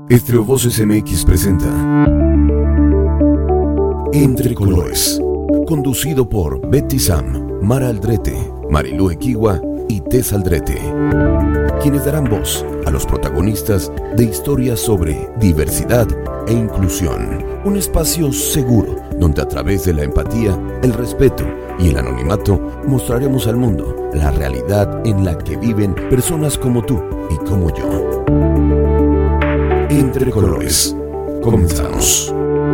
Estreo-Voces MX presenta Entre Colores, conducido por Betty Sam, Mara Aldrete, Marilú Equigua y Tess Aldrete, quienes darán voz a los protagonistas de historias sobre diversidad e inclusión. Un espacio seguro donde a través de la empatía, el respeto y el anonimato mostraremos al mundo la realidad en la que viven personas como tú y como yo. Entre Colores. Comenzamos.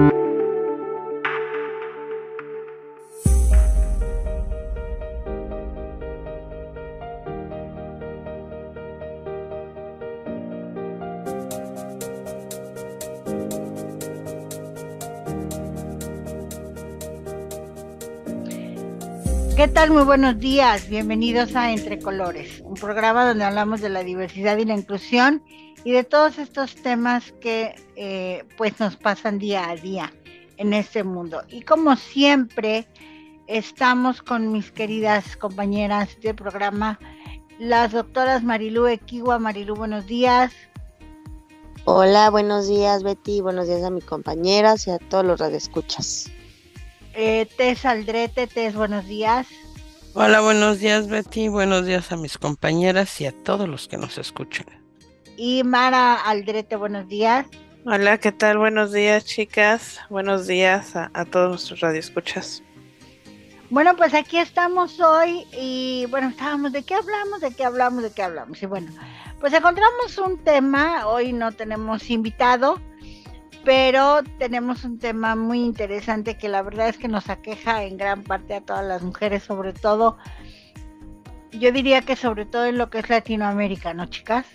¿Qué tal? Muy buenos días. Bienvenidos a Entre Colores, un programa donde hablamos de la diversidad y la inclusión y de todos estos temas que pues nos pasan día a día en este mundo. Y como siempre, estamos con mis queridas compañeras de programa, las doctoras Marilú Equigua. Marilú, buenos días. Hola, buenos días, Betty. Buenos días a mis compañeras y a todos los radioescuchas. Tess Aldrete. Tess, buenos días. Hola, buenos días, Betty. Buenos días a mis compañeras y a todos los que nos escuchan. Y Mara Aldrete, buenos días. Hola, ¿qué tal? Buenos días, chicas. Buenos días a todos nuestros radioescuchas. Bueno, pues aquí estamos hoy y bueno, ¿de qué hablamos? Y bueno, pues encontramos un tema. Hoy no tenemos invitado, pero tenemos un tema muy interesante que la verdad es que nos aqueja en gran parte a todas las mujeres, sobre todo, yo diría que sobre todo en lo que es Latinoamérica, ¿no, chicas?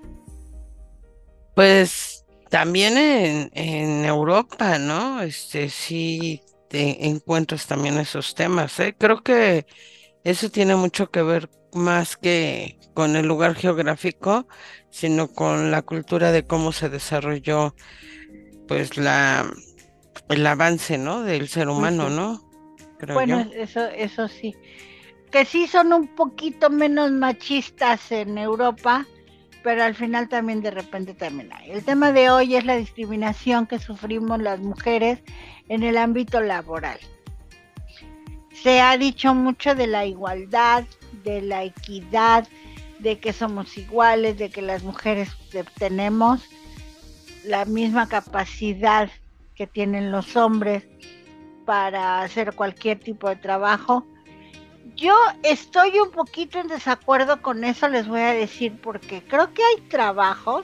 Pues también en Europa, ¿no? Sí te encuentras también esos temas, ¿eh? Creo que eso tiene mucho que ver más que con el lugar geográfico, sino con la cultura de cómo se desarrolló pues el avance, ¿no? Del ser humano, ¿no? Creo bueno, yo. eso sí. Que sí son un poquito menos machistas en Europa, pero al final también de repente también hay. El tema de hoy es la discriminación que sufrimos las mujeres en el ámbito laboral. Se ha dicho mucho de la igualdad, de la equidad, de que somos iguales, de que las mujeres tenemos la misma capacidad que tienen los hombres para hacer cualquier tipo de trabajo. Yo estoy un poquito en desacuerdo con eso, les voy a decir, porque creo que hay trabajos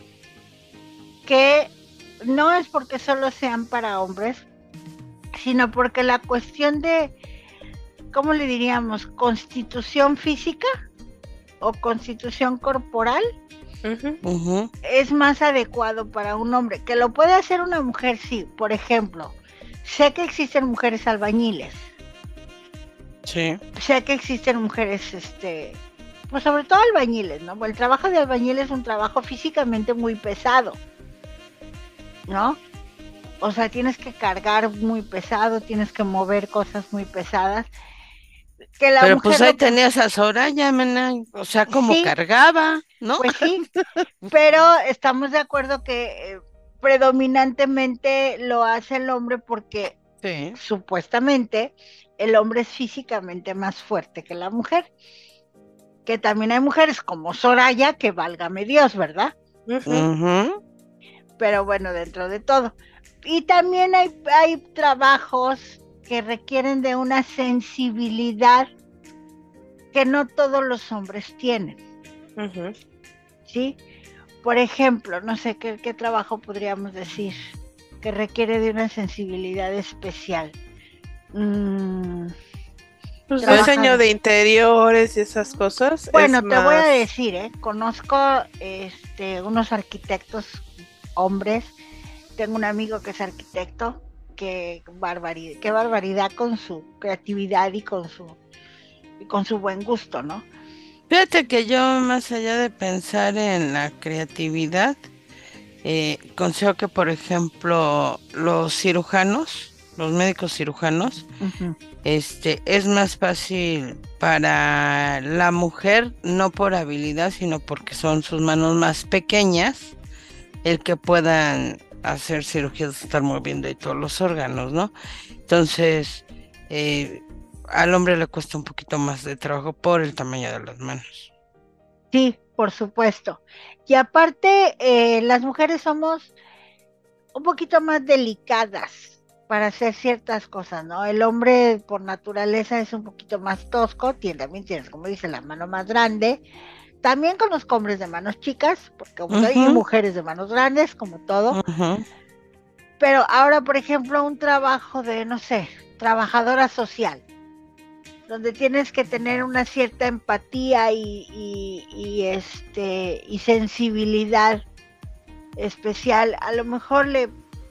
que no es porque solo sean para hombres, sino porque la cuestión de, ¿cómo le diríamos? Constitución física o constitución corporal es más adecuado para un hombre. Que lo puede hacer una mujer, sí. Por ejemplo, sé que existen mujeres albañiles. Sí. Sé que existen mujeres, pues sobre todo albañiles, ¿no? El trabajo de albañil es un trabajo físicamente muy pesado, ¿no? O sea, tienes que cargar muy pesado, tienes que mover cosas muy pesadas. Que la pero mujer pues ahí tenías a Soraya, mena, o sea, como sí, cargaba, ¿no? Pues sí, pero estamos de acuerdo que predominantemente lo hace el hombre porque Sí. supuestamente el hombre es físicamente más fuerte que la mujer. Que también hay mujeres como Soraya que válgame Dios, ¿verdad? Pero bueno, dentro de todo. Y también hay trabajos que requieren de una sensibilidad que no todos los hombres tienen. ¿Sí? Por ejemplo, no sé qué trabajo podríamos decir que requiere de una sensibilidad especial. Pues diseño de interiores y esas cosas. Bueno, te voy a decir, conozco unos arquitectos hombres. Tengo un amigo que es arquitecto, qué barbaridad con su creatividad y con su buen gusto, ¿no? Fíjate que yo, más allá de pensar en la creatividad, considero que, por ejemplo, los médicos cirujanos, es más fácil para la mujer, no por habilidad, sino porque son sus manos más pequeñas, el que puedan hacer cirugías de estar moviendo y todos los órganos, ¿no? Entonces, al hombre le cuesta un poquito más de trabajo por el tamaño de las manos. Sí, por supuesto. Y aparte, las mujeres somos un poquito más delicadas para hacer ciertas cosas, ¿no? El hombre por naturaleza es un poquito más tosco, también tienes, como dice, la mano más grande. También conozco hombres de manos chicas, porque hay mujeres de manos grandes, como todo. Pero ahora, por ejemplo, un trabajo de, no sé, trabajadora social, donde tienes que tener una cierta empatía y sensibilidad especial, a lo mejor le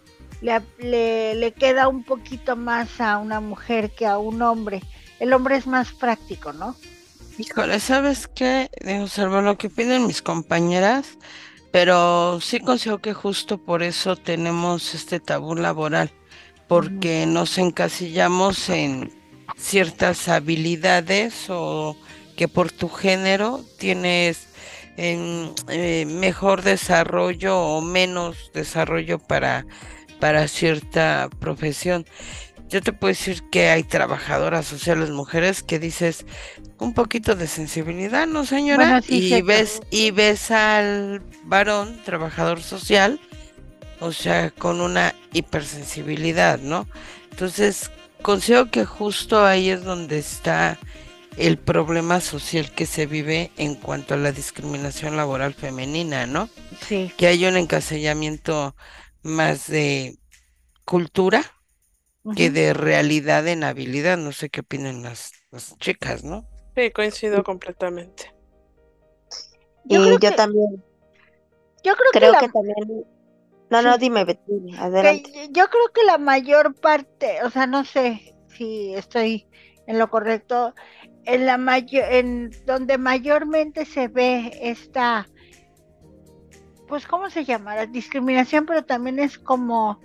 queda un poquito más a una mujer que a un hombre. El hombre es más práctico, ¿no? Híjole, ¿sabes qué? Observo lo que piden mis compañeras, pero sí considero que justo por eso tenemos este tabú laboral, porque nos encasillamos en ciertas habilidades o que por tu género tienes mejor desarrollo o menos desarrollo para cierta profesión. Yo te puedo decir que hay trabajadoras sociales mujeres que dices un poquito de sensibilidad, ¿no, señora? Bueno, sí, y ves al varón trabajador social, o sea, con una hipersensibilidad, ¿no? Entonces, considero que justo ahí es donde está el problema social que se vive en cuanto a la discriminación laboral femenina, ¿no? Sí. Que hay un encasillamiento más de cultura que de realidad en habilidad. No sé qué opinan las chicas, ¿no? Sí, coincido completamente. Yo también. Yo creo que también. No, dime, Betty, adelante. Yo creo que la mayor parte, o sea, no sé si estoy en lo correcto, en donde mayormente se ve esta, pues, ¿cómo se llama? La discriminación, pero también es como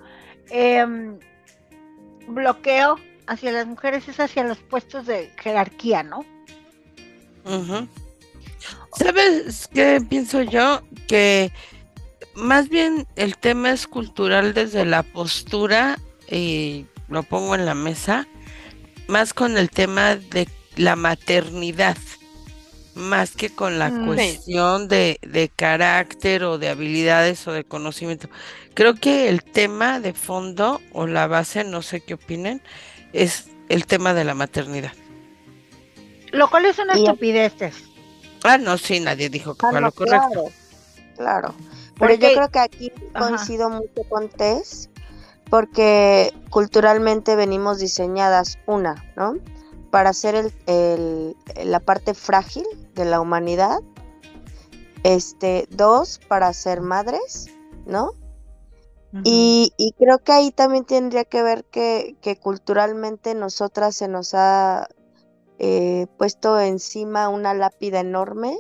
bloqueo hacia las mujeres, es hacia los puestos de jerarquía, ¿no? ¿Sabes qué pienso yo? Que más bien el tema es cultural desde la postura, y lo pongo en la mesa, más con el tema de la maternidad, más que con la cuestión de carácter o de habilidades o de conocimiento. Creo que el tema de fondo o la base, no sé qué opinen, es el tema de la maternidad. Lo cual es una estupidez. No, sí, nadie dijo que fue lo correcto. Claro. Pero yo creo que aquí coincido mucho con Tess, porque culturalmente venimos diseñadas, ¿no? Para ser la parte frágil de la humanidad, 2, para ser madres, ¿no? Y creo que ahí también tendría que ver que culturalmente nosotras se nos ha puesto encima una lápida enorme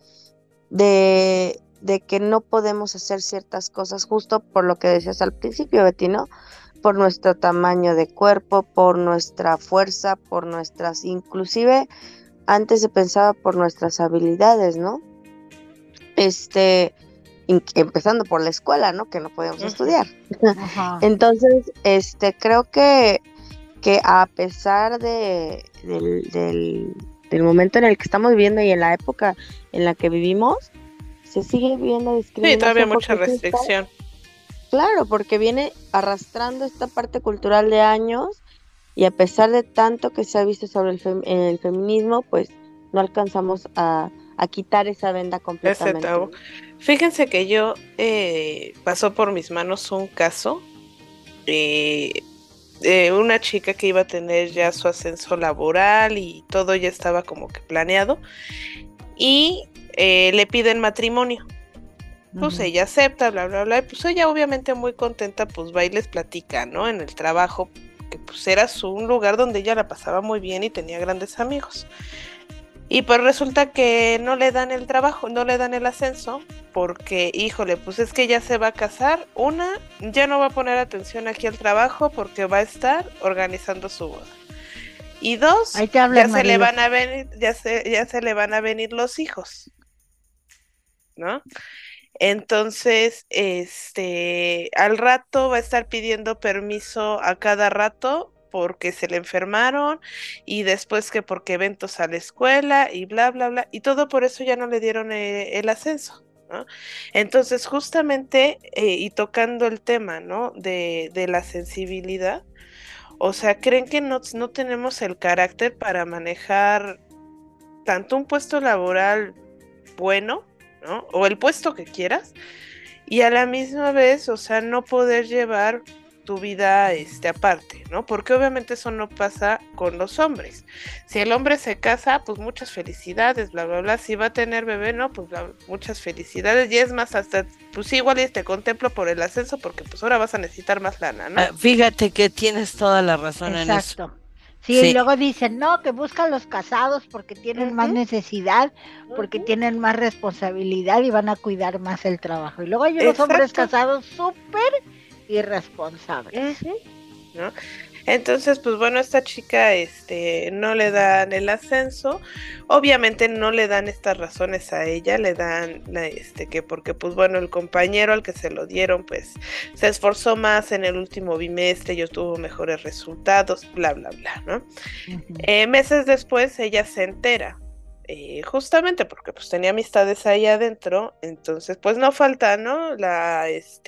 de que no podemos hacer ciertas cosas, justo por lo que decías al principio, Betty, ¿no? Por nuestro tamaño de cuerpo, por nuestra fuerza, por nuestras, inclusive antes se pensaba por nuestras habilidades, ¿no? Empezando por la escuela, ¿no? Que no podíamos estudiar. Entonces, creo que a pesar del momento en el que estamos viviendo y en la época en la que vivimos, se sigue viendo discriminación. Sí, todavía mucha restricción. Claro, porque viene arrastrando esta parte cultural de años, y a pesar de tanto que se ha visto sobre el feminismo, pues no alcanzamos a quitar esa venda completamente. Fíjense que yo pasó por mis manos un caso de una chica que iba a tener ya su ascenso laboral y todo ya estaba como que planeado, y le piden matrimonio. Pues ella acepta, bla, bla, bla, y pues ella obviamente muy contenta, pues va y les platica, ¿no? En el trabajo, que pues era un lugar donde ella la pasaba muy bien y tenía grandes amigos. Y pues resulta que no le dan el trabajo, no le dan el ascenso, porque, híjole, pues es que ya se va a casar. Ya no va a poner atención aquí al trabajo porque va a estar organizando su boda. Y 2, ya se le van a venir, ya se le van a venir los hijos, ¿no? Entonces, al rato va a estar pidiendo permiso a cada rato porque se le enfermaron y después que porque eventos a la escuela y bla, bla, bla. Y todo por eso ya no le dieron el ascenso, ¿no? Entonces, justamente, y tocando el tema, ¿no? De la sensibilidad, o sea, ¿creen que no tenemos el carácter para manejar tanto un puesto laboral bueno, ¿no? O el puesto que quieras, y a la misma vez, o sea, no poder llevar tu vida aparte, ¿no? Porque obviamente eso no pasa con los hombres. Si el hombre se casa, pues muchas felicidades, bla, bla, bla. Si va a tener bebé, no, pues muchas felicidades. Y es más, hasta, pues igual y te contemplo por el ascenso, porque pues ahora vas a necesitar más lana, ¿no? Fíjate que tienes toda la razón en eso. Exacto. Sí, y luego dicen, no, que buscan los casados porque tienen más necesidad, porque tienen más responsabilidad y van a cuidar más el trabajo. Y luego hay unos hombres casados súper irresponsables. ¿No? Entonces, pues bueno, esta chica no le dan el ascenso. Obviamente no le dan estas razones a ella, le dan que porque pues bueno, el compañero al que se lo dieron pues se esforzó más en el último bimestre y tuvo mejores resultados, bla, bla, bla, ¿no? Meses después ella se entera. Justamente porque pues tenía amistades ahí adentro, entonces pues no falta, ¿no? La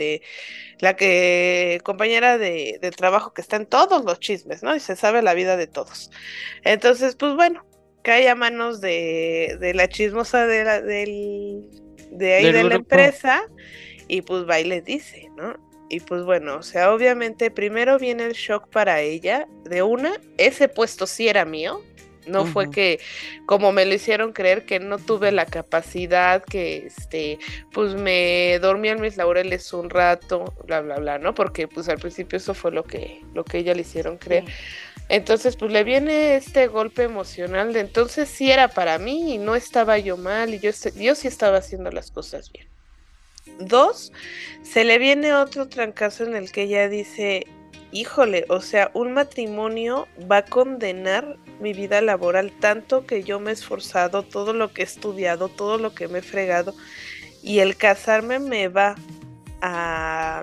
compañera de trabajo que está en todos los chismes, ¿no? Y se sabe la vida de todos. Entonces, pues bueno, cae a manos de la chismosa de ahí de la empresa, y pues va y le dice, ¿no? Y pues bueno, o sea, obviamente primero viene el shock para ella, ese puesto sí era mío. No fue que, como me lo hicieron creer, que no tuve la capacidad, que pues me dormí en mis laureles un rato, bla, bla, bla, ¿no? Porque pues al principio eso fue lo que ella le hicieron creer. Entonces pues le viene este golpe emocional de entonces sí era para mí y no estaba yo mal y yo sí estaba haciendo las cosas bien. 2, se le viene otro trancazo en el que ella dice, híjole, o sea, un matrimonio va a condenar mi vida laboral, tanto que yo me he esforzado, todo lo que he estudiado, todo lo que me he fregado, y el casarme me va a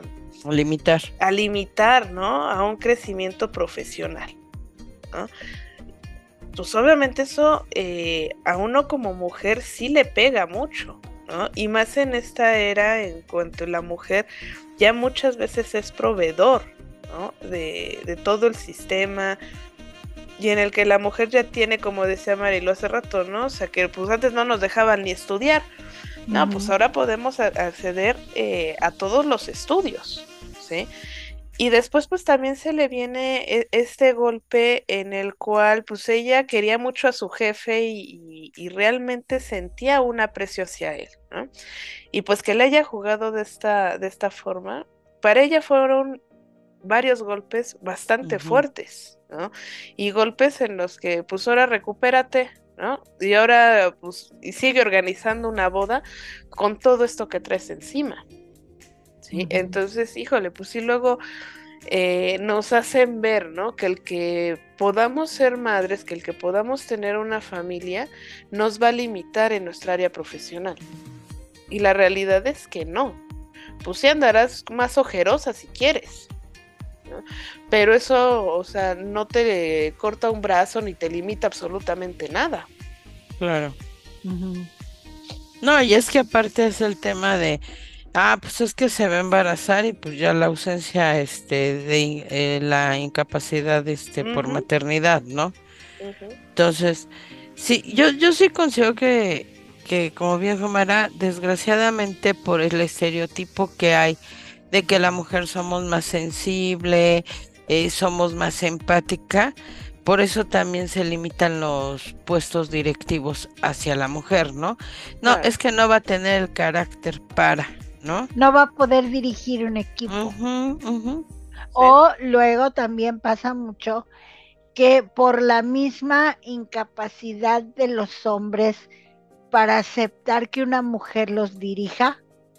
limitar, ¿no? A un crecimiento profesional, ¿no? Pues obviamente eso a uno como mujer sí le pega mucho, ¿no? Y más en esta era en cuanto la mujer ya muchas veces es proveedor, ¿no? de todo el sistema, y en el que la mujer ya tiene, como decía Marilu hace rato, ¿no? O sea, que pues antes no nos dejaban ni estudiar. No, pues ahora podemos acceder a todos los estudios, ¿sí? Y después pues también se le viene este golpe en el cual pues ella quería mucho a su jefe y realmente sentía un aprecio hacia él, ¿no? Y pues que le haya jugado de esta forma, para ella fueron varios golpes bastante fuertes, ¿no? Y golpes en los que pues ahora recupérate, ¿no? Y ahora pues y sigue organizando una boda con todo esto que traes encima, ¿sí? Entonces, híjole, pues sí, luego nos hacen ver, ¿no? Que el que podamos ser madres, que el que podamos tener una familia, nos va a limitar en nuestra área profesional. Y la realidad es que no. Pues sí andarás más ojerosa si quieres, ¿no? Pero eso, o sea, no te corta un brazo ni te limita absolutamente nada. Claro. No, y es que aparte es el tema de, pues es que se va a embarazar y pues ya la ausencia de la incapacidad por maternidad, ¿no? Entonces, sí, yo sí considero que como bien Fumara, desgraciadamente por el estereotipo que hay de que la mujer somos más sensible, somos más empática, por eso también se limitan los puestos directivos hacia la mujer, ¿no? No, es que no va a tener el carácter para, ¿no? No va a poder dirigir un equipo. O luego también pasa mucho que por la misma incapacidad de los hombres para aceptar que una mujer los dirija,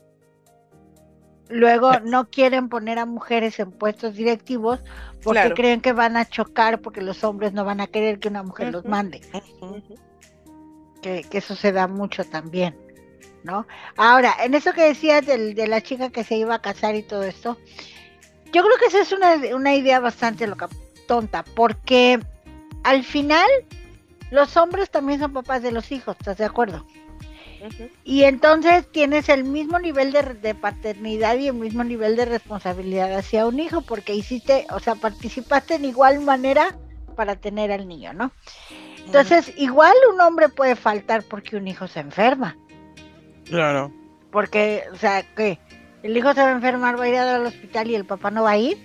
luego no quieren poner a mujeres en puestos directivos porque creen que van a chocar porque los hombres no van a querer que una mujer los mande. Que eso se da mucho también. ¿no? Ahora, en eso que decías de la chica que se iba a casar y todo esto, yo creo que esa es una idea bastante tonta, porque al final los hombres también son papás de los hijos, ¿estás de acuerdo? Ujú. Y entonces tienes el mismo nivel de paternidad y el mismo nivel de responsabilidad hacia un hijo, porque hiciste, o sea, participaste en igual manera para tener al niño, ¿no? Entonces, igual un hombre puede faltar porque un hijo se enferma, Claro. porque, o sea, ¿qué? ¿El hijo se va a enfermar, va a ir al hospital y el papá no va a ir?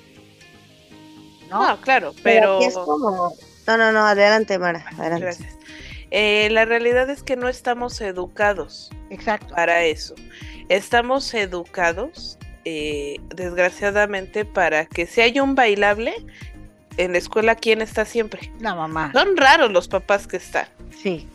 ¿No? No, claro, Pero pero aquí es como... No, adelante, Mara, adelante. gracias. La realidad es que no estamos educados Exacto. para eso. Estamos educados, desgraciadamente, para que si hay un bailable en la escuela, ¿quién está siempre? La mamá. Son raros los papás que están. Sí.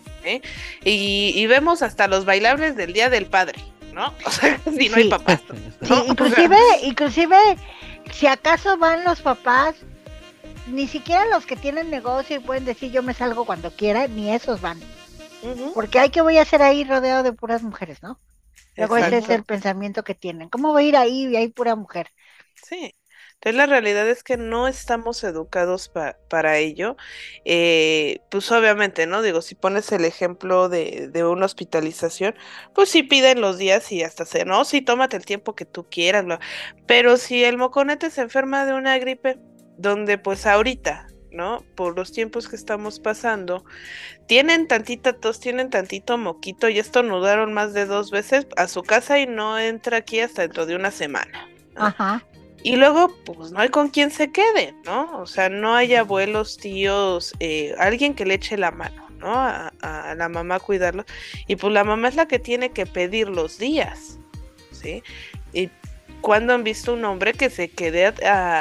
Y vemos hasta los bailables del Día del Padre, ¿no? O sea, si no hay Sí. papás. Sí, ¿no? inclusive, si acaso van los papás, ni siquiera los que tienen negocio y pueden decir yo me salgo cuando quiera, ni esos van. Ujú. Porque hay que voy a hacer ahí rodeado de puras mujeres, ¿no? Luego ese es Exacto. el pensamiento que tienen. ¿Cómo voy a ir ahí y hay pura mujer? Sí. Entonces la realidad es que no estamos educados para ello. Pues obviamente, ¿no? Digo, si pones el ejemplo de una hospitalización, pues sí piden los días y hasta no, sí, tómate el tiempo que tú quieras, pero si el moconete se enferma de una gripe, donde pues ahorita, ¿no? Por los tiempos que estamos pasando, tienen tantita tos, tienen tantito moquito y estornudaron más de 2 veces a su casa y no entra aquí hasta dentro de una semana, ¿no? Ajá. Y luego, pues no hay con quien se quede, ¿no? O sea, no hay abuelos, tíos, alguien que le eche la mano, ¿no? A la mamá a cuidarlo. Y pues la mamá es la que tiene que pedir los días, ¿sí? Y cuando han visto un hombre que se quede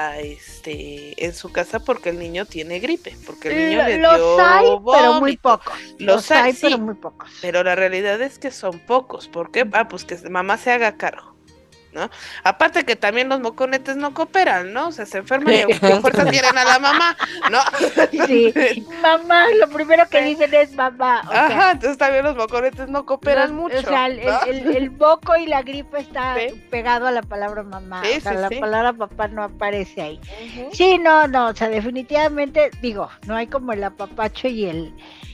en su casa porque el niño tiene gripe, porque el niño le Los dio hay, pero muy vómito. pocos. Los hay, sí, pero muy pocos. pero la realidad es que son pocos. ¿Por qué? Pues que mamá se haga cargo, ¿no? Aparte que también los moconetes no cooperan, ¿no? O sea, se enferman y a fuerza quieren a la mamá, ¿no? Sí, mamá, lo primero que dicen es mamá. O Ajá, sea, entonces también los moconetes no cooperan mucho. O sea, ¿no? el moco y la gripe está Sí. pegado a la palabra mamá. Sí, o sea, sí, la sí. palabra papá no aparece ahí. Ujú. Sí, no, o sea, definitivamente, digo, no hay como el apapacho y el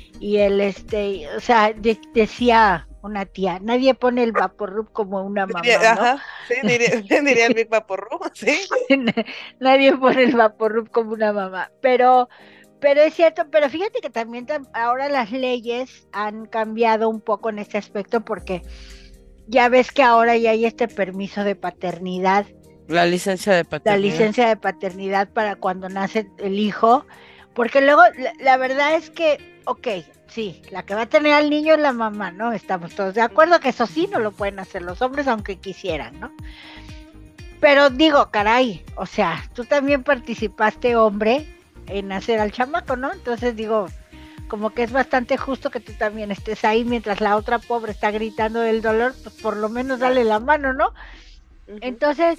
o sea, decía una tía, nadie pone el Vaporub como una mamá, ¿no? Ajá, sí, diría el Big Vaporru, sí. Nadie pone el Vaporub como una mamá, pero es cierto, pero fíjate que también ahora las leyes han cambiado un poco en este aspecto porque ya ves que ahora ya hay este permiso de paternidad, La licencia de la paternidad. licencia de paternidad para cuando nace el hijo, porque luego la verdad es que, ok, sí, la que va a tener al niño es la mamá, ¿no? Estamos todos de acuerdo que eso sí no lo pueden hacer los hombres aunque quisieran, ¿no? Pero digo, caray, o sea, tú también participaste, hombre, en hacer al chamaco, ¿no? Entonces digo, como que es bastante justo que tú también estés ahí mientras la otra pobre está gritando del dolor, pues por lo menos dale la mano, ¿no? Ujú. Entonces,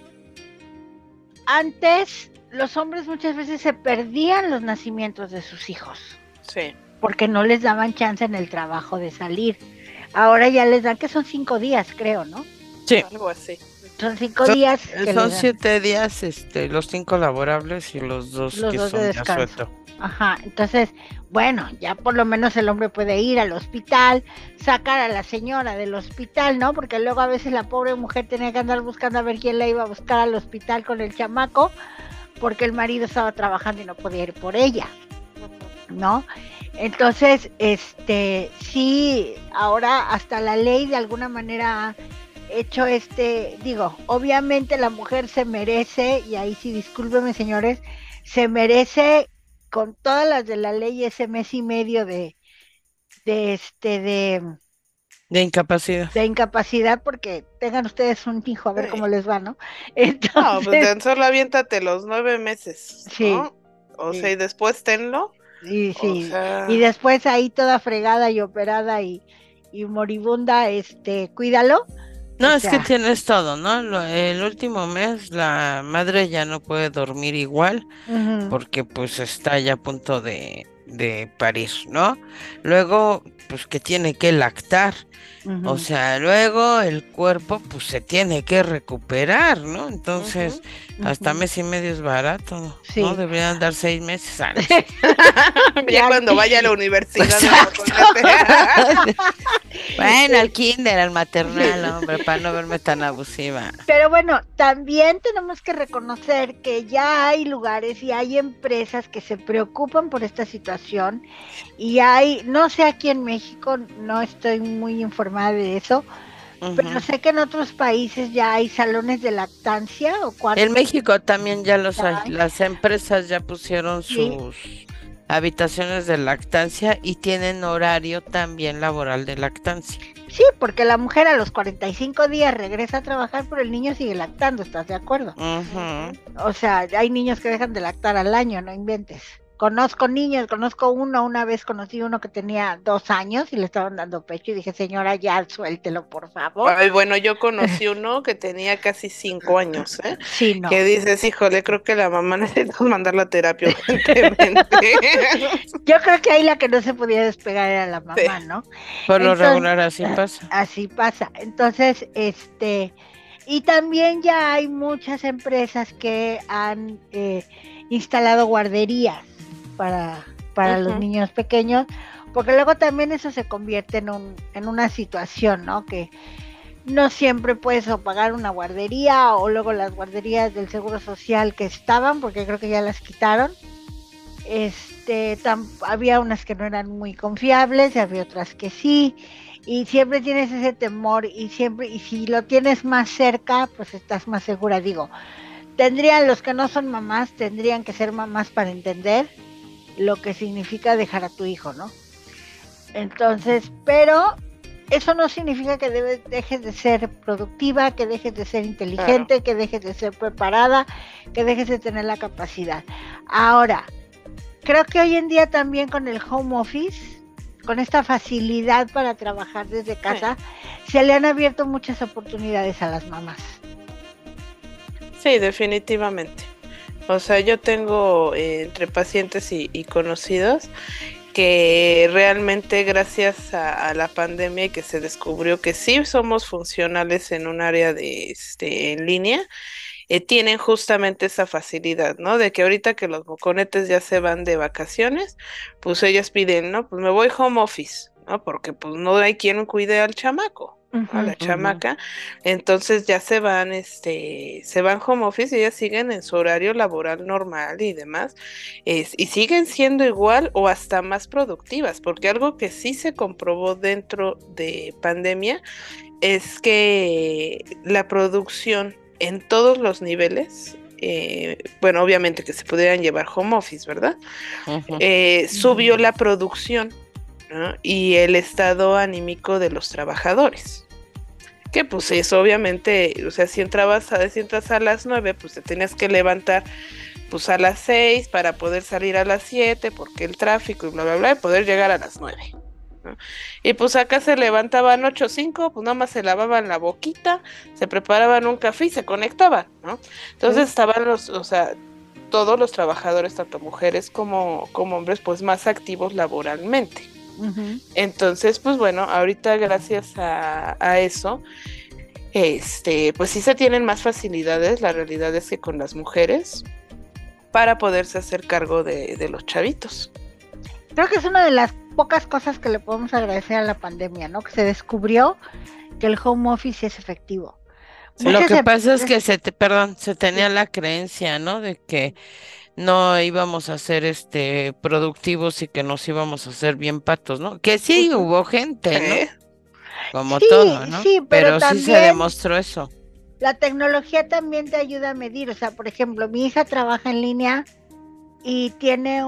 antes los hombres muchas veces se perdían los nacimientos de sus hijos Sí. porque no les daban chance en el trabajo de salir. Ahora ya les dan que son 5 días, creo, ¿no? Sí. Algo así. Son 5 días. Que Son les dan. 7 días, los 5 laborables y los 2 Los que 2 de son ya descanso. suelto. Ajá, entonces, bueno, ya por lo menos el hombre puede ir al hospital, sacar a la señora del hospital, ¿no? Porque luego a veces la pobre mujer tenía que andar buscando a ver quién la iba a buscar al hospital con el chamaco, porque el marido estaba trabajando y no podía ir por ella, ¿no? Entonces, sí, ahora hasta la ley de alguna manera ha hecho digo, obviamente la mujer se merece, y ahí sí discúlpeme señores, se merece con todas las de la ley ese mes y medio de De incapacidad. incapacidad, porque tengan ustedes un hijo a ver Sí. cómo les va, ¿no? No, Entonces, pues tan solo aviéntate los 9 meses, Sí, ¿no? O sí. sea, y después tenlo. y O sí, sea, y después ahí toda fregada y operada y moribunda, cuídalo. No, O es que sea, tienes todo, ¿no? El último mes la madre ya no puede dormir igual ujú, porque pues está ya a punto de parir, ¿no? Luego, pues que tiene que lactar. O sea, luego el cuerpo pues se tiene que recuperar, ¿no? Entonces, hasta mes y medio es barato, Sí. ¿no? Deberían dar 6 meses antes. Ya cuando vaya a la universidad. Bueno, al kinder, al maternal, hombre, para no verme tan abusiva. Pero bueno, también tenemos que reconocer que ya hay lugares y hay empresas que se preocupan por esta situación y hay, no sé aquí en México, no estoy muy informada de eso, pero sé que en otros países ya hay salones de lactancia o cuartos. En México también ya los hay, las empresas ya pusieron sus habitaciones de lactancia y tienen horario también laboral de lactancia. Sí, porque la mujer a los 45 días regresa a trabajar, pero el niño sigue lactando, ¿estás de acuerdo? O sea, hay niños que dejan de lactar al año, no inventes. Conozco niños, una vez conocí uno que tenía 2 años y le estaban dando pecho y dije, señora, ya suéltelo, por favor. Ay, bueno, yo conocí uno que tenía casi 5 años, ¿eh? Sí, no. Que dices, híjole, creo que la mamá necesita mandarla a terapia urgentemente. Yo creo que ahí la que no se podía despegar era la mamá, ¿no? Por lo regular así pasa. Así pasa. Entonces, y también ya hay muchas empresas que han instalado guarderías para los niños pequeños, porque luego también eso se convierte en una situación, ¿no? Que no siempre puedes o pagar una guardería o luego las guarderías del Seguro Social que estaban, porque creo que ya las quitaron. Había unas que no eran muy confiables y había otras que sí, y siempre tienes ese temor y si lo tienes más cerca, pues estás más segura. Digo, los que no son mamás tendrían que ser mamás para entender lo que significa dejar a tu hijo, ¿no? Entonces, pero eso no significa que dejes de ser productiva, que dejes de ser inteligente, que dejes de ser preparada, que dejes de tener la capacidad. Ahora, creo que hoy en día también con el home office, con esta facilidad para trabajar desde casa, se le han abierto muchas oportunidades a las mamás. Sí, definitivamente. O sea, yo tengo entre pacientes y conocidos que realmente gracias a la pandemia y que se descubrió que sí somos funcionales en un área de en línea, tienen justamente esa facilidad, ¿no? De que ahorita que los moconetes ya se van de vacaciones, pues ellas piden, ¿no? Pues me voy home office, ¿no? Porque pues no hay quien cuide al chamaco. A la chamaca, entonces ya se van home office y ellas siguen en su horario laboral normal y demás, y siguen siendo igual o hasta más productivas, porque algo que sí se comprobó dentro de pandemia es que la producción en todos los niveles, bueno, obviamente que se pudieran llevar home office, ¿verdad? Subió la producción, ¿no? Y el estado anímico de los trabajadores. Que pues eso obviamente, o sea, si entras a las 9, pues te tenías que levantar pues a las 6 para poder salir a las 7, porque el tráfico y bla, bla, bla, y poder llegar a las 9, ¿no? Y pues acá se levantaban 8:05, pues nada más se lavaban la boquita, se preparaban un café y se conectaban, ¿no? Entonces estaban todos los trabajadores, tanto mujeres como hombres, pues más activos laboralmente. Entonces, pues bueno, ahorita gracias a eso, pues sí se tienen más facilidades. La realidad es que con las mujeres para poderse hacer cargo de los chavitos. Creo que es una de las pocas cosas que le podemos agradecer a la pandemia, ¿no? Que se descubrió que el home office es efectivo. Sí, lo que pasa es que se tenía la creencia, ¿no? De que no íbamos a ser productivos y que nos íbamos a hacer bien patos, ¿no? Que sí hubo gente, ¿no? Como todo, ¿no? Sí, pero sí se demostró eso. La tecnología también te ayuda a medir, o sea, por ejemplo, mi hija trabaja en línea y tiene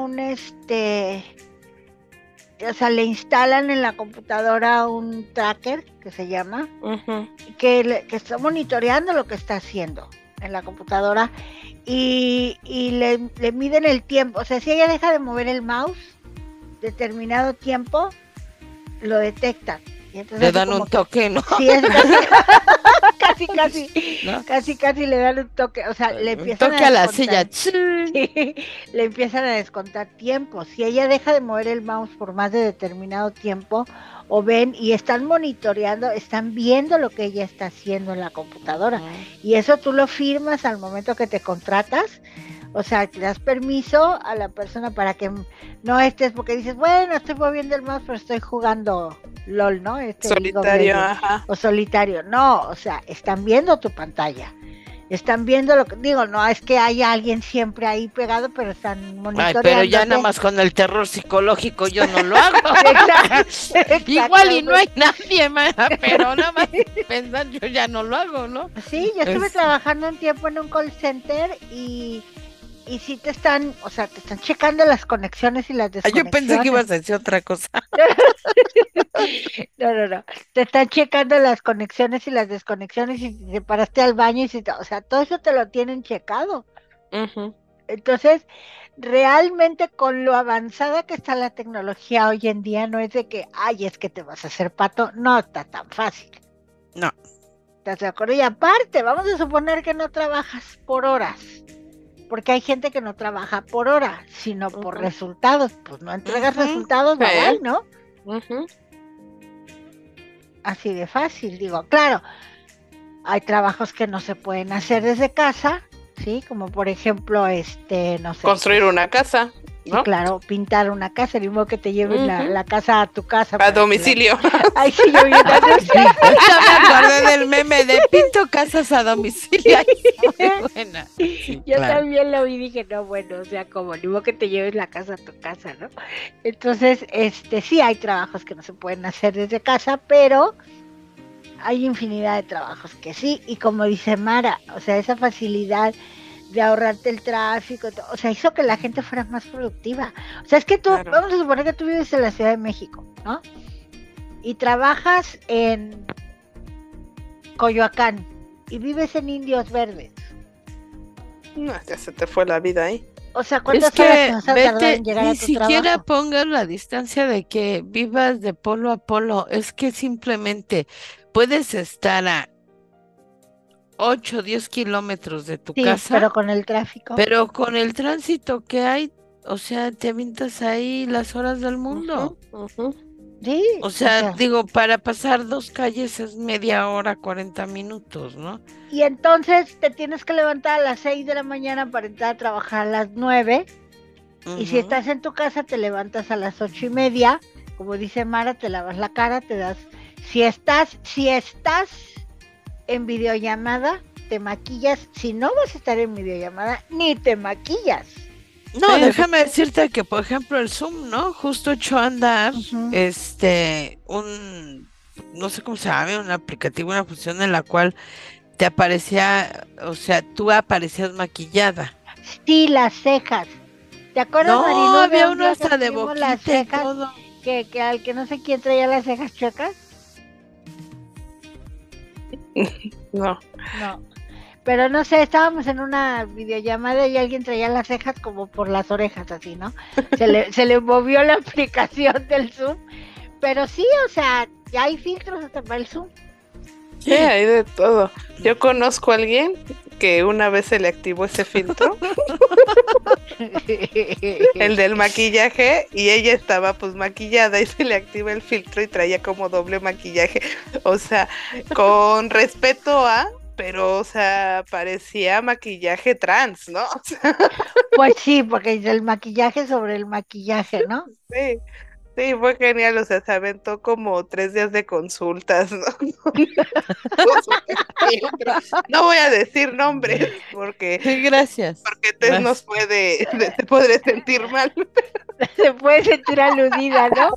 o sea, le instalan en la computadora un tracker que se llama, que está monitoreando lo que está haciendo en la computadora y le miden el tiempo. O sea, si ella deja de mover el mouse determinado tiempo, lo detectan Y entonces Le así dan como un toque, ¿no? sí, es casi, ¿No? casi le dan un toque, o sea, le Un empiezan toque a a la descontar, silla. sí, le empiezan a descontar tiempo. Si ella deja de mover el mouse por más de determinado tiempo, o ven y están monitoreando, están viendo lo que ella está haciendo en la computadora. Y eso tú lo firmas al momento que te contratas. O sea, le das permiso a la persona para que no estés, porque dices, bueno, estoy moviendo el mouse, pero estoy jugando LOL, ¿no? Solitario, ajá. O solitario. No, o sea, están viendo tu pantalla. Están viendo lo que digo, no es que haya alguien siempre ahí pegado, pero están monitoreando. Pero ya nada más con el terror psicológico yo no lo hago. Igual y no hay nadie más, pero nada más pensar yo ya no lo hago, ¿no? Sí, yo estuve trabajando un tiempo en un call center y sí te están, o sea, te están checando las conexiones y las desconexiones. Yo pensé que ibas a decir otra cosa. No. Te están checando las conexiones y las desconexiones y te paraste al baño y o sea, todo eso te lo tienen checado. Uh-huh. Entonces, realmente con lo avanzada que está la tecnología hoy en día, no es de que, ay, es que te vas a hacer pato, no está tan fácil. No. ¿Estás de acuerdo? Y aparte, vamos a suponer que no trabajas por horas. Porque hay gente que no trabaja por hora, sino por resultados. Pues no entregas resultados, bye, ¿no? Así de fácil, digo. Claro, hay trabajos que no se pueden hacer desde casa, ¿sí? Como por ejemplo, no sé. Construir una casa, ¿no? Sí, claro, pintar una casa, ni modo que te lleven la casa a tu casa. A domicilio. Ay, sí, yo vi una Ya me acordé del meme de pinto casas a domicilio. Muy buena. Sí, yo claro. también lo vi y dije, no, bueno, o sea, como ni modo que te lleves la casa a tu casa, ¿no? Entonces, sí hay trabajos que no se pueden hacer desde casa, pero hay infinidad de trabajos que sí, y como dice Mara, o sea, esa facilidad de ahorrarte el tráfico, o sea, hizo que la gente fuera más productiva. O sea, es que tú, claro, vamos a suponer que tú vives en la Ciudad de México, ¿no? Y trabajas en Coyoacán y vives en Indios Verdes. No, ya se te fue la vida ahí. O sea, ¿cuántas horas vas a tardar en llegar a tu trabajo? Ni siquiera trabajo? pongas la distancia de que vivas de polo a polo, es que simplemente puedes estar a 8 o 10 kilómetros de tu casa. Pero con el tráfico. Pero con el tránsito que hay, o sea, te avientas ahí las horas del mundo. Sí. O sea, digo, para pasar 2 calles es media hora, 40 minutos, ¿no? Y entonces te tienes que levantar a las 6 de la mañana para entrar a trabajar a las 9. Y si estás en tu casa, te levantas a las 8:30. Como dice Mara, te lavas la cara, te das... Si estás en videollamada, te maquillas. Si no vas a estar en videollamada, ni te maquillas. No, déjame decirte que, por ejemplo, el Zoom, ¿no? Justo echó a andar, no sé cómo se llama, un aplicativo, una función en la cual te aparecía, o sea, tú aparecías maquillada. Sí, las cejas. ¿Te acuerdas, No, Marilu, había uno hasta de boquita las cejas, y todo. Que al que no sé quién traía las cejas chuecas? No. Pero no sé, estábamos en una videollamada y alguien traía las cejas como por las orejas, así, ¿no? Se le movió la aplicación del Zoom. Pero sí, o sea, ya hay filtros hasta para el Zoom. Sí, hay de todo. Yo conozco a alguien que una vez se le activó ese filtro, el del maquillaje, y ella estaba pues maquillada y se le activa el filtro y traía como doble maquillaje. O sea, con respeto a... pero, o sea, parecía maquillaje trans, ¿no? O sea, pues sí, porque es el maquillaje sobre el maquillaje, ¿no? Sí, fue genial, o sea, se aventó como 3 días de consultas, ¿no? No voy a decir nombres, porque... Sí, gracias. Porque Tess nos se puede sentir mal. Se puede sentir aludida, ¿no?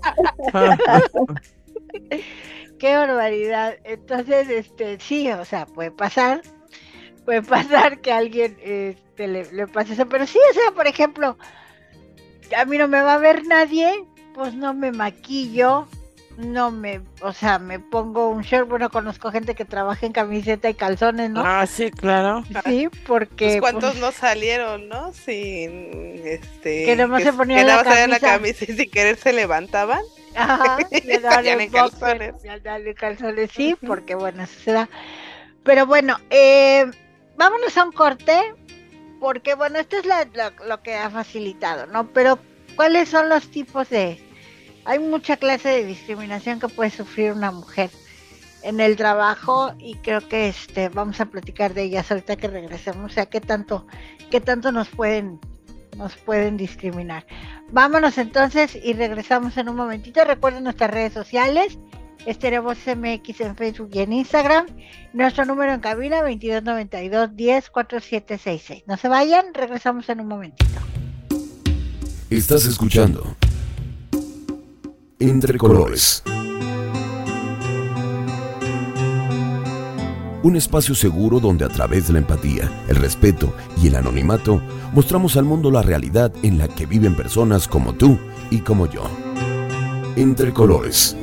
Qué barbaridad. Entonces, sí, o sea, puede pasar que a alguien le pase eso, pero sí, o sea, por ejemplo, a mí no me va a ver nadie, pues no me maquillo, o sea, me pongo un short. Bueno, conozco gente que trabaja en camiseta y calzones, ¿no? Ah, sí, claro. Sí, porque... Pues cuántos no salieron, ¿no? Sin, que nomás se ponían la camisa y sin querer se levantaban Ajá, y Salían en calzones. Dale calzones, sí, porque bueno, eso se da. Pero bueno, vámonos a un corte, porque bueno, esto es lo que ha facilitado, ¿no? Pero, ¿cuáles son los tipos de...? Hay mucha clase de discriminación que puede sufrir una mujer en el trabajo y creo que vamos a platicar de ellas ahorita que regresemos, o sea, qué tanto nos pueden discriminar. Vámonos entonces y regresamos en un momentito. Recuerden nuestras redes sociales, Estereo Voces MX en Facebook y en Instagram. Nuestro número en cabina 2292-104766. No se vayan, regresamos en un momentito. Estás escuchando Entre Colores, un espacio seguro donde a través de la empatía, el respeto y el anonimato mostramos al mundo la realidad en la que viven personas como tú y como yo. Entre Colores.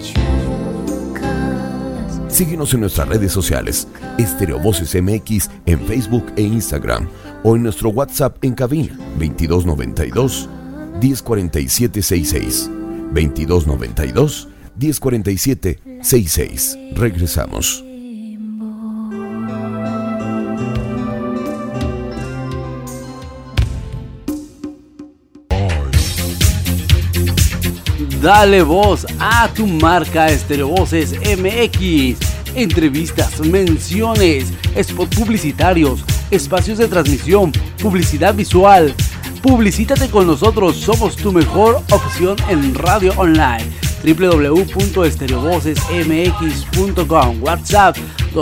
Síguenos en nuestras redes sociales, Estereo Voces MX en Facebook e Instagram, o en nuestro WhatsApp en cabina 2292 1047 66. 2292 1047 66. Regresamos. Dale voz a tu marca Estereo Voces MX. Entrevistas, menciones, spots publicitarios, espacios de transmisión, publicidad visual. Publicítate con nosotros, somos tu mejor opción en radio online. www.estereovocesmx.com. WhatsApp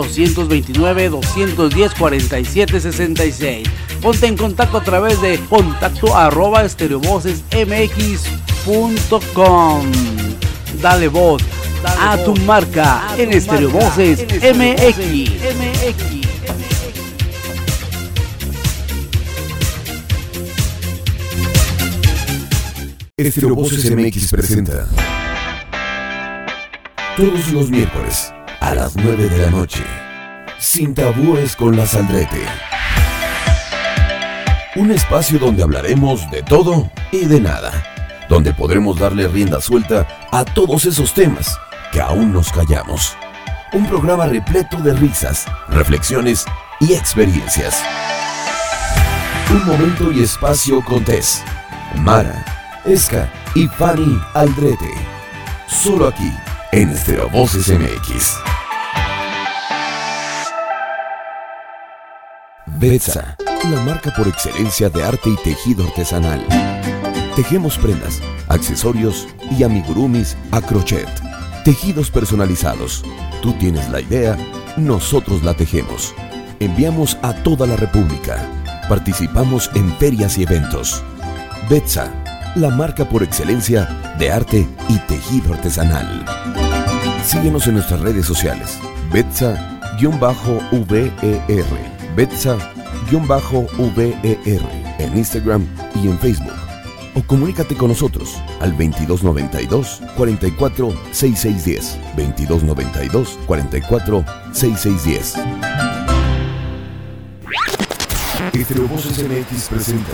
229-210-4766. Ponte en contacto a través de contacto@estereovocesmx.com. Dale voz a tu marca en Estereo Voces MX. Estereo Voces MX presenta todos los miércoles a las 9 de la noche, Sin Tabúes con la Saldrete. Un espacio donde hablaremos de todo y de nada, donde podremos darle rienda suelta a todos esos temas que aún nos callamos. Un programa repleto de risas, reflexiones y experiencias. Un momento y espacio con Tess, Mara, Esca y Fanny Aldrete. Solo aquí, en Estereo Voces MX. Betsa, la marca por excelencia de arte y tejido artesanal. Tejemos prendas, accesorios y amigurumis a crochet. Tejidos personalizados. Tú tienes la idea, nosotros la tejemos. Enviamos a toda la República. Participamos en ferias y eventos. Betsa, la marca por excelencia de arte y tejido artesanal. Síguenos en nuestras redes sociales. Betsa-VER. Betsa-VER en Instagram y en Facebook. O comunícate con nosotros al 2292 44 6610. 2292 44 6610. Estereo Voces MX presenta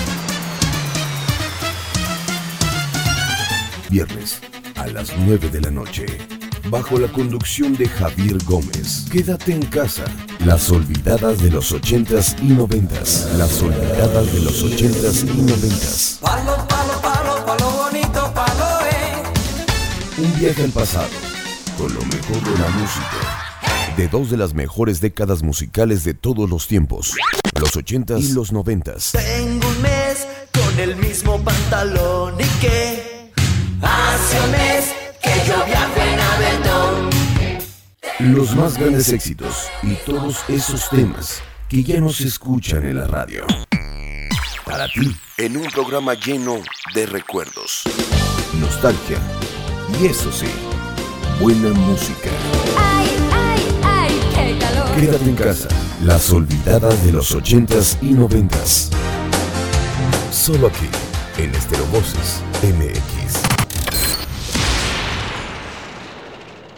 viernes a las 9 de la noche, bajo la conducción de Javier Gómez. Quédate en casa. Las olvidadas de los 80s y 90s. Las olvidadas de los 80s y 90s. Palo, palo, palo, palo bonito, palo, Un viaje al pasado, con lo mejor de la música. De dos de las mejores décadas musicales de todos los tiempos, los 80s y los 90s. Tengo un mes con el mismo pantalón y que hace un mes que yo viajo en Abetón. Los más grandes éxitos y todos esos temas que ya no se escuchan en la radio. Para ti, en un programa lleno de recuerdos, nostalgia y eso sí, buena música. Ay, ay, ay, qué calor. Quédate en casa. Las olvidadas de los 80s y 90s. Solo aquí, en Estereo Voces MX.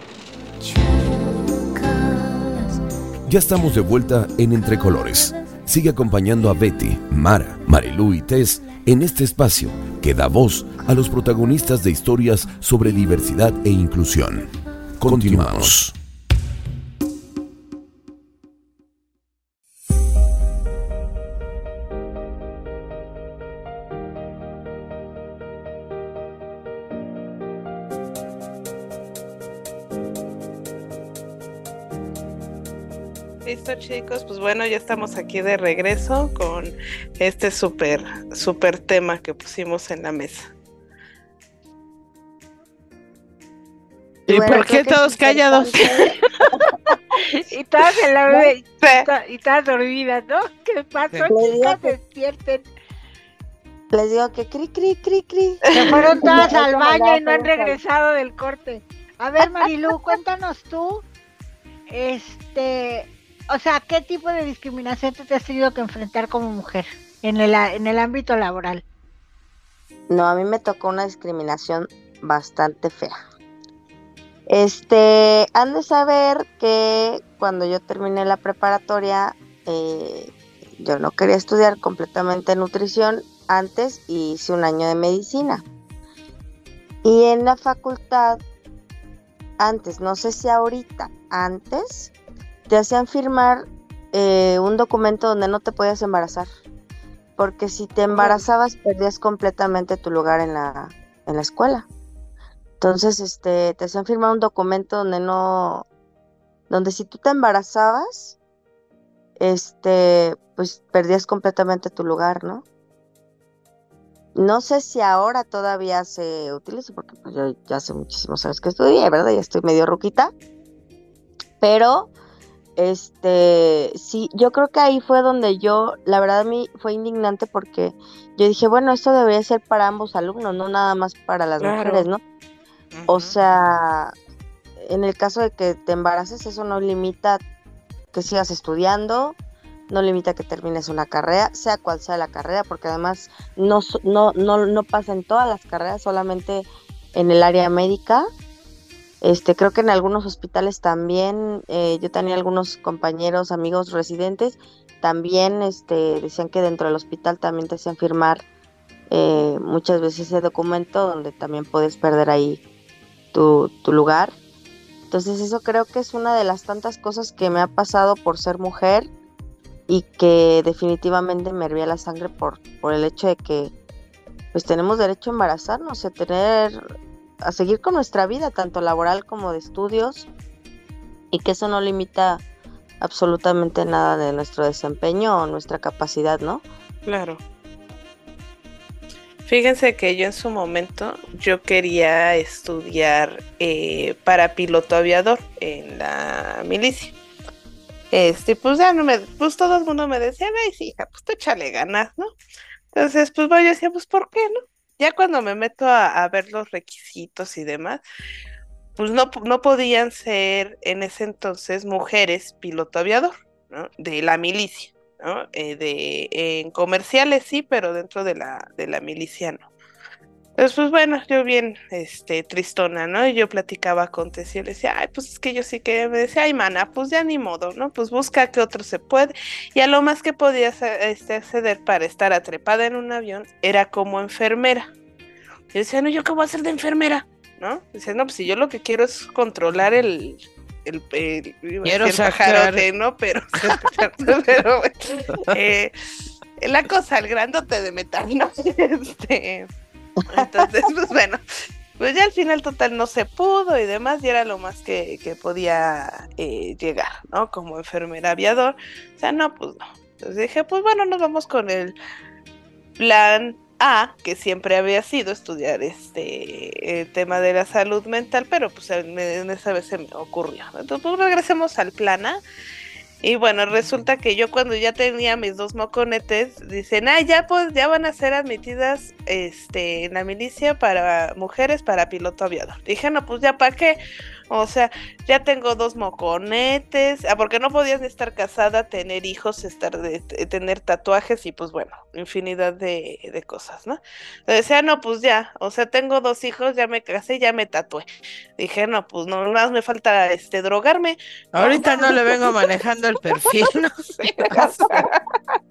Ya estamos de vuelta en Entre Colores. sigue acompañando a Betty, Mara, Marilú y Tess en este espacio que da voz a los protagonistas de historias sobre diversidad e inclusión. Continuamos. Listo, chicos, pues bueno, ya estamos aquí de regreso con este súper tema que pusimos en la mesa. ¿Y Bueno, por qué creo que es todos callados? importante. Y todas en la bebé, Sí. y todas dormidas, ¿no? ¿Qué pasó, Le digo chicas? que- Despierten. Les digo que cri, cri, cri, cri. Se fueron todas Ya al se baño mandaba y no han todos al- regresado del corte. A ver, Marilú, cuéntanos tú, o sea, ¿qué tipo de discriminación te has tenido que enfrentar como mujer en el ámbito laboral? No, a mí me tocó una discriminación bastante fea. Han de saber que cuando yo terminé la preparatoria, yo no quería estudiar completamente nutrición antes y hice un año de medicina. Y en la facultad, antes, no sé si ahorita, antes, te hacían firmar un documento donde no te podías embarazar. Porque si te embarazabas, perdías completamente tu lugar en la escuela. Entonces, te hacían firmar un documento donde si tú te embarazabas, pues perdías completamente tu lugar, ¿no? No sé si ahora todavía se utiliza, porque pues, yo ya hace muchísimos años que estudié, ¿verdad? Ya estoy medio ruquita, pero sí, yo creo que ahí fue donde la verdad a mí fue indignante porque yo dije, bueno, esto debería ser para ambos alumnos, no nada más para las Claro. mujeres, ¿no? O sea, en el caso de que te embaraces, eso no limita que sigas estudiando, no limita que termines una carrera, sea cual sea la carrera, porque además no pasa en todas las carreras, solamente en el área médica. Creo que en algunos hospitales también, yo tenía algunos compañeros, amigos residentes, también decían que dentro del hospital también te hacían firmar muchas veces ese documento donde también puedes perder ahí tu lugar. Entonces eso creo que es una de las tantas cosas que me ha pasado por ser mujer y que definitivamente me hervía la sangre por el hecho de que pues tenemos derecho a embarazarnos, a seguir con nuestra vida, tanto laboral como de estudios, y que eso no limita absolutamente nada de nuestro desempeño o nuestra capacidad, ¿no? Claro. Fíjense que yo en su momento yo quería estudiar para piloto aviador en la milicia. Pues ya pues todo el mundo me decía, ay, sí, hija, pues tú échale ganas, ¿no? Entonces, pues yo decía, pues ¿por qué no? Ya cuando me meto a ver los requisitos y demás, pues no podían ser en ese entonces mujeres piloto aviador, ¿no? De la milicia, ¿no? En comerciales sí, pero dentro de la milicia no. Entonces, pues bueno, yo bien, tristona, ¿no? Y yo platicaba con Tessy y le decía, ay, pues es que yo sí que, me decía, ay, mana, pues ya ni modo, ¿no? Pues busca que otro se puede. Y a lo más que podías acceder para estar atrepada en un avión era como enfermera. Yo decía, no, ¿yo qué voy a hacer de enfermera? ¿No? Decía, no, pues si yo lo que quiero es controlar el Quiero sacar pajarote, ¿no? Pero la cosa, el grandote de metal, ¿no? Entonces, pues bueno, pues ya al final total no se pudo y demás, y era lo más que podía llegar, ¿no? Como enfermera aviador. O sea, no, pues no. Entonces dije, pues bueno, nos vamos con el plan A, que siempre había sido estudiar el tema de la salud mental, pero pues en esa vez se me ocurrió. Entonces, pues regresemos al plan A. Y bueno, resulta que yo cuando ya tenía mis 2 moconetes, dicen, ya van a ser admitidas en la milicia para mujeres para piloto aviador. Dije, no, pues ya para qué. O sea, ya tengo 2 moconetes, porque no podías ni estar casada, tener hijos, tener tatuajes y pues bueno, infinidad de cosas, ¿no? Decía, no, pues ya, o sea, tengo 2 hijos, ya me casé, ya me tatué. Dije, no, pues no, nada más me falta drogarme. Ahorita no le vengo manejando el perfil, ¿no? Sí, o sea,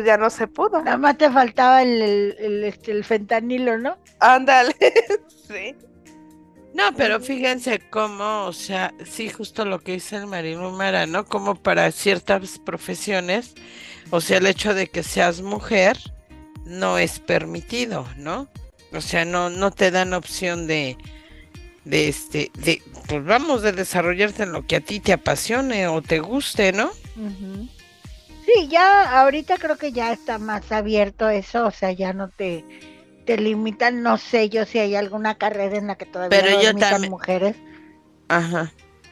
ya no se pudo. Nada más te faltaba el fentanilo, ¿no? Ándale, sí. No, pero fíjense cómo, o sea, sí, justo lo que dice el Marilu Mara, ¿no? Como para ciertas profesiones, o sea, el hecho de que seas mujer no es permitido, ¿no? O sea, no te dan opción pues vamos, de desarrollarte en lo que a ti te apasione o te guste, ¿no? Ujú. Sí, ya ahorita creo que ya está más abierto eso, o sea, ya no te limitan, no sé yo si hay alguna carrera en la que todavía Pero no yo admitan también, mujeres, ajá.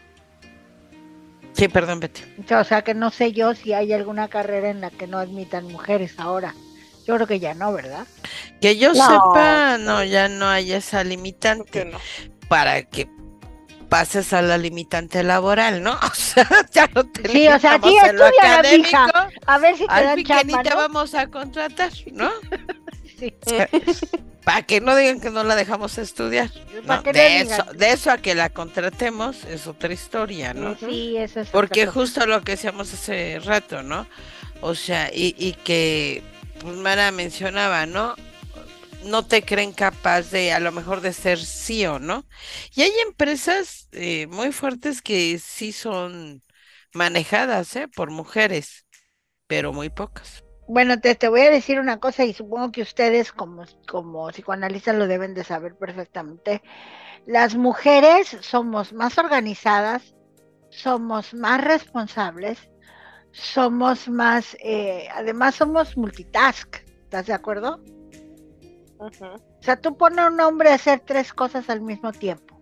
Sí, perdón, Betty. o sea, que no sé yo si hay alguna carrera en la que no admitan mujeres ahora. Yo creo que ya no, ¿verdad? Que yo No. sepa, no, ya no hay esa Creo que limitante no. para que pases a la limitante laboral, ¿no? O sea, ya no te Sí, o sea, limitamos sí, en lo estudiará, académico, mija, a ver si te al dan fin que ni chamba, te ¿no? vamos a contratar, ¿no? Sí, Para que no digan que no la dejamos estudiar, para ¿no? que no digan. De eso a que la contratemos es otra historia, ¿no? Sí, eso es Porque otra cosa. justo lo que decíamos hace rato, ¿no? O sea, y que pues Mara mencionaba, ¿no? No te creen capaz de a lo mejor de ser sí o no. Y hay empresas muy fuertes que sí son manejadas, por mujeres, pero muy pocas. Bueno, te voy a decir una cosa y supongo que ustedes como psicoanalistas lo deben de saber perfectamente. Las mujeres somos más organizadas, somos más responsables, somos más, además somos multitask, ¿estás de acuerdo? Ujú. O sea, tú pones a un hombre a hacer 3 cosas al mismo tiempo.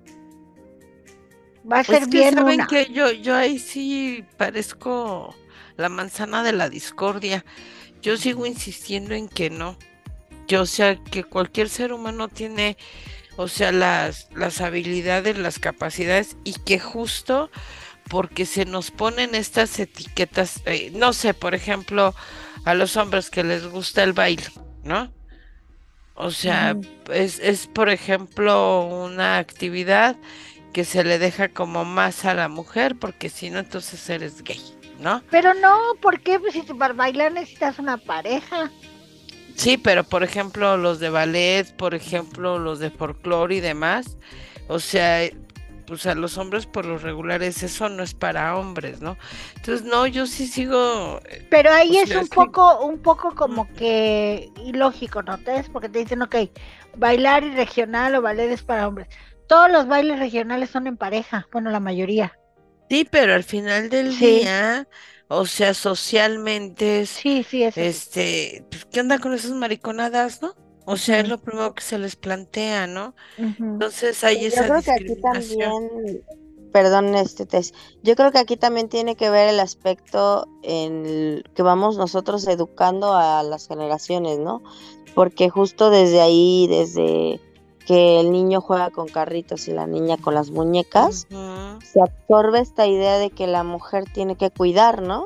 Va a Pues ser que bien saben una. que yo ahí sí parezco la manzana de la discordia. Yo sigo insistiendo en que no. Yo, o sea, que cualquier ser humano tiene, o sea, las habilidades, las capacidades, y que justo porque se nos ponen estas etiquetas, no sé, por ejemplo, a los hombres que les gusta el baile, ¿no? O sea, Ujú. es por ejemplo una actividad que se le deja como más a la mujer, porque si no, entonces eres gay, ¿no? Pero no, ¿por qué? Pues si para bailar necesitas una pareja. Sí, pero por ejemplo los de ballet, por ejemplo los de folclore y demás, o sea, pues a los hombres por lo regulares eso no es para hombres, ¿no? Entonces, no, yo sí sigo, Pero o ahí es sea, un sí, poco como que ilógico, ¿no? Porque te dicen, ok, bailar y regional o ballet es para hombres. Todos los bailes regionales son en pareja, bueno, la mayoría. sí, pero al final del Sí, día, o sea, socialmente es, sí, eso sí. pues, ¿qué onda con esas mariconadas, no? O sea, es Ujú, lo primero que se les plantea, ¿no? ujú. Entonces hay Yo esa creo que aquí discriminación. también, perdón, Tess, yo creo que aquí también tiene que ver el aspecto en el que vamos nosotros educando a las generaciones, ¿no? Porque justo desde ahí, desde que el niño juega con carritos y la niña con las muñecas, Ujú. se absorbe esta idea de que la mujer tiene que cuidar, ¿no?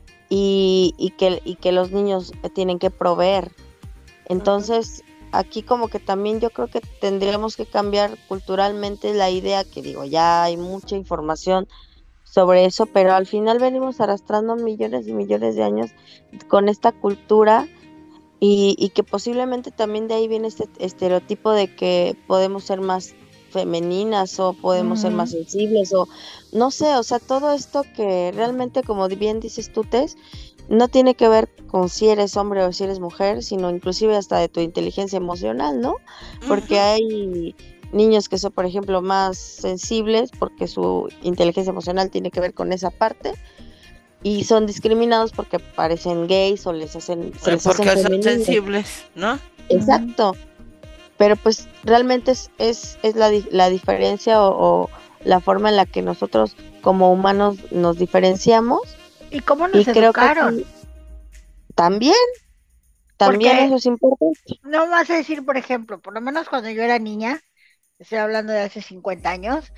Y que los niños tienen que proveer. Entonces, aquí como que también yo creo que tendríamos que cambiar culturalmente la idea, que digo, ya hay mucha información sobre eso, pero al final venimos arrastrando millones y millones de años con esta cultura y que posiblemente también de ahí viene este estereotipo de que podemos ser más femeninas o podemos ser más Ujú. sensibles o no sé, o sea, todo esto que realmente, como bien dices tú, Tess, no tiene que ver con si eres hombre o si eres mujer, sino inclusive hasta de tu inteligencia emocional, ¿no? Porque Ujú. hay niños que son, por ejemplo, más sensibles porque su inteligencia emocional tiene que ver con esa parte y son discriminados porque parecen gays o se les hacen Porque son femeninos. sensibles, ¿no? Ujú. Exacto, pero pues realmente es la diferencia o la forma en la que nosotros como humanos nos diferenciamos ¿Y cómo y nos creo que educaron? aquí también Porque eso es importante. no vas a decir, por ejemplo, por lo menos cuando yo era niña, estoy hablando de hace 50 años,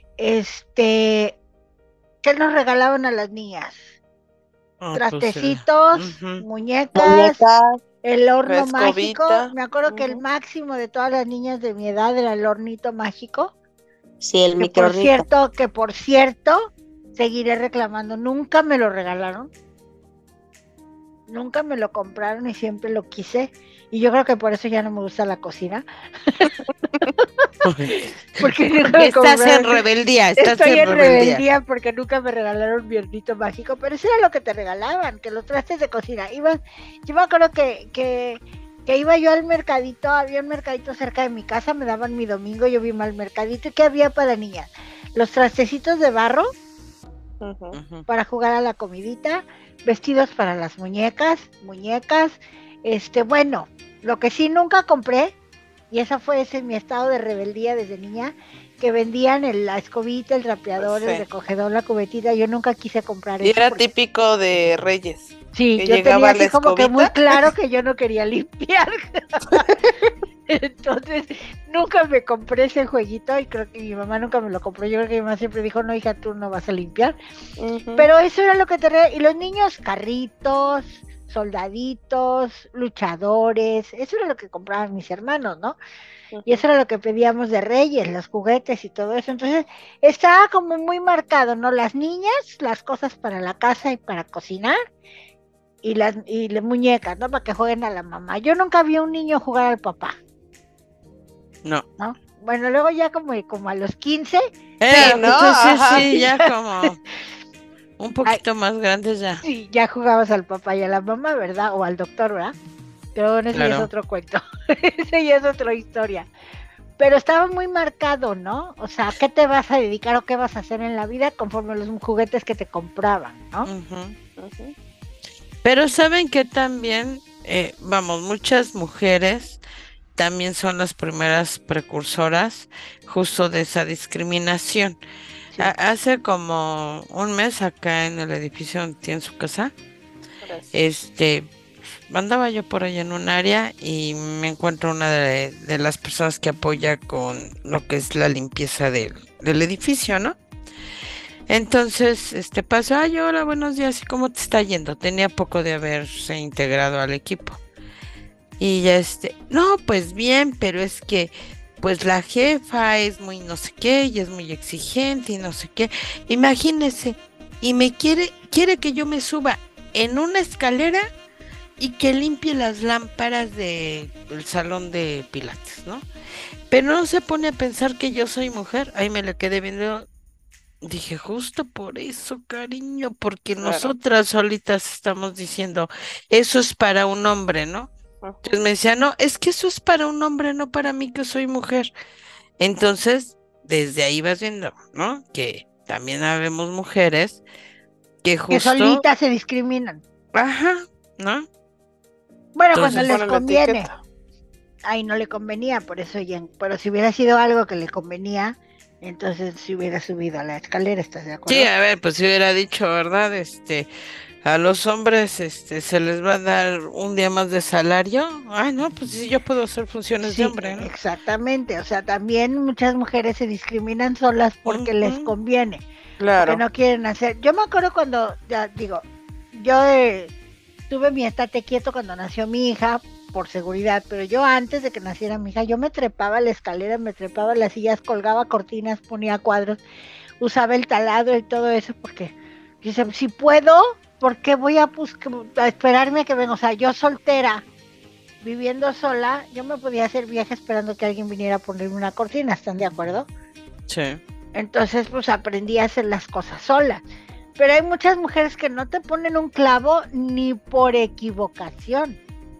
¿qué nos regalaban a las niñas? Ah, pues Trastecitos, ujú. muñecas, Muñecas, el La horno mágico. escobita. Me acuerdo que el Ujú. máximo de todas las niñas de mi edad era el hornito mágico, sí, el que microrrito. por cierto, seguiré reclamando, nunca me lo regalaron. nunca me lo compraron y siempre lo quise. Y yo creo que por eso ya no me gusta la cocina. Porque nunca me Estás en compraron. rebeldía, Estoy en rebeldía porque nunca me regalaron mi hornito mágico, pero eso era lo que te regalaban, que los trastes de cocina. Yo me acuerdo que iba yo al mercadito, había un mercadito cerca de mi casa, me daban mi domingo, yo iba al mercadito. ¿Y qué había para niñas? Los trastecitos de barro para jugar a la comidita, vestidos para las muñecas, bueno, lo que sí nunca compré, y ese es mi estado de rebeldía desde niña, que vendían la escobita, el trapeador, el recogedor, la cubetita. Yo nunca quise comprar Y eso. era típico de Reyes. Sí, que yo llegaba tenía así la como que muy escobita. claro que yo no quería limpiar. Entonces, nunca me compré ese jueguito y creo que mi mamá nunca me lo compró. Yo creo que mi mamá siempre dijo, no, hija, tú no vas a limpiar. Pero eso era lo que y los niños, carritos, soldaditos, luchadores, eso era lo que compraban mis hermanos, ¿no? Y eso era lo que pedíamos de Reyes, los juguetes y todo eso. Entonces, estaba como muy marcado, ¿no? Las niñas, las cosas para la casa y para cocinar, y las muñecas, ¿no? Para que jueguen a la mamá. Yo nunca vi a un niño jugar al papá, No. ¿no? Bueno, luego ya como a los 15, ¿no? Entonces Ajá. sí, ya como un poquito más grandes ya. sí, ya jugabas al papá y a la mamá, ¿verdad? O al doctor, ¿verdad? Pero bueno, ese ya es Claro. otro cuento. Ese ya es otra historia. Pero estaba muy marcado, ¿no? O sea, ¿qué te vas a dedicar o qué vas a hacer en la vida conforme a los juguetes que te compraban, ¿no? Ujú. Pero saben que también, vamos, muchas mujeres también son las primeras precursoras justo de esa discriminación. Sí. Hace como un mes acá en el edificio donde tiene su casa, andaba yo por ahí en un área y me encuentro una de las personas que apoya con lo que es la limpieza del edificio, ¿no? Entonces, pasó, ay, hola, buenos días, ¿y cómo te está yendo? Tenía poco de haberse integrado al equipo. Y ya no, pues bien, pero es que, pues la jefa es muy no sé qué, y es muy exigente y no sé qué. Imagínese, y me quiere que yo me suba en una escalera y que limpie las lámparas del salón de pilates, ¿no? Pero no se pone a pensar que yo soy mujer. Ahí me le quedé viendo. Dije, justo por eso, cariño, porque Claro. nosotras solitas estamos diciendo, eso es para un hombre, ¿no? Entonces me decía, no, es que eso es para un hombre, no para mí que soy mujer. Entonces, desde ahí vas viendo, ¿no? Que también habemos mujeres que Que justo, solitas se discriminan. ajá, ¿no? Bueno, Entonces, cuando les Ponen la conviene. etiqueta. Ahí no le convenía, por eso ya. Pero si hubiera sido algo que le convenía, entonces se hubiera subido a la escalera, ¿estás de acuerdo? Sí, a ver, pues si hubiera dicho, ¿verdad? A los hombres, se les va a dar un día más de salario. Ay, no, pues sí, yo puedo hacer funciones Sí, de hombre, ¿no? exactamente. O sea, también muchas mujeres se discriminan solas porque les Ujú. conviene. Claro. Que no quieren hacer. Yo me acuerdo cuando, ya digo, yo tuve mi estate quieto cuando nació mi hija por seguridad, pero yo antes de que naciera mi hija, yo me trepaba a la escalera, me trepaba a las sillas, colgaba cortinas, ponía cuadros, usaba el taladro y todo eso, porque dice, si puedo, ¿por qué voy a esperarme a que venga? O sea, yo soltera, viviendo sola, yo me podía hacer viaje esperando que alguien viniera a ponerme una cortina, ¿están de acuerdo? Sí. Entonces, pues aprendí a hacer las cosas sola. Pero hay muchas mujeres que no te ponen un clavo ni por equivocación,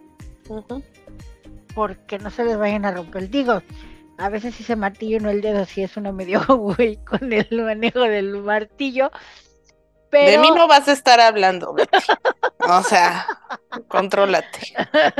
porque no se les vayan a romper. Digo, a veces si se martillo no el dedo, si es uno medio güey con el manejo del martillo. Pero... De mí no vas a estar hablando, Betty. O sea, contrólate.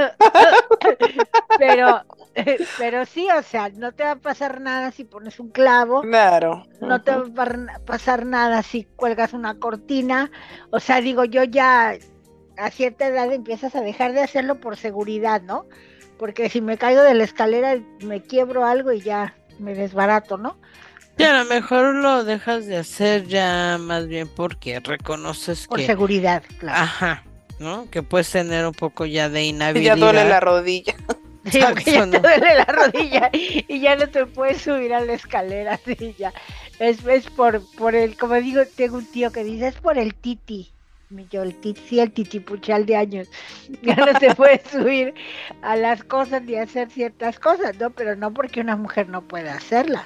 pero sí, o sea, no te va a pasar nada si pones un clavo. Claro. No te va a pasar nada si cuelgas una cortina. O sea, digo, yo ya a cierta edad empiezas a dejar de hacerlo por seguridad, ¿no? Porque si me caigo de la escalera me quiebro algo y ya me desbarato, ¿no? Y a lo mejor lo dejas de hacer ya más bien porque reconoces Por que, seguridad, claro. ajá, ¿no? Que puedes tener un poco ya de Ya inhabilidad. duele la rodilla. Sí, porque ya Exacto, te duele la rodilla y ya no te puedes subir a la escalera, sí, ya. Es por el, como digo, tengo un tío que dice, es por el titi, el titipuchal de años. Ya no se puede subir a las cosas ni hacer ciertas cosas, ¿no? Pero no porque una mujer no pueda hacerlas.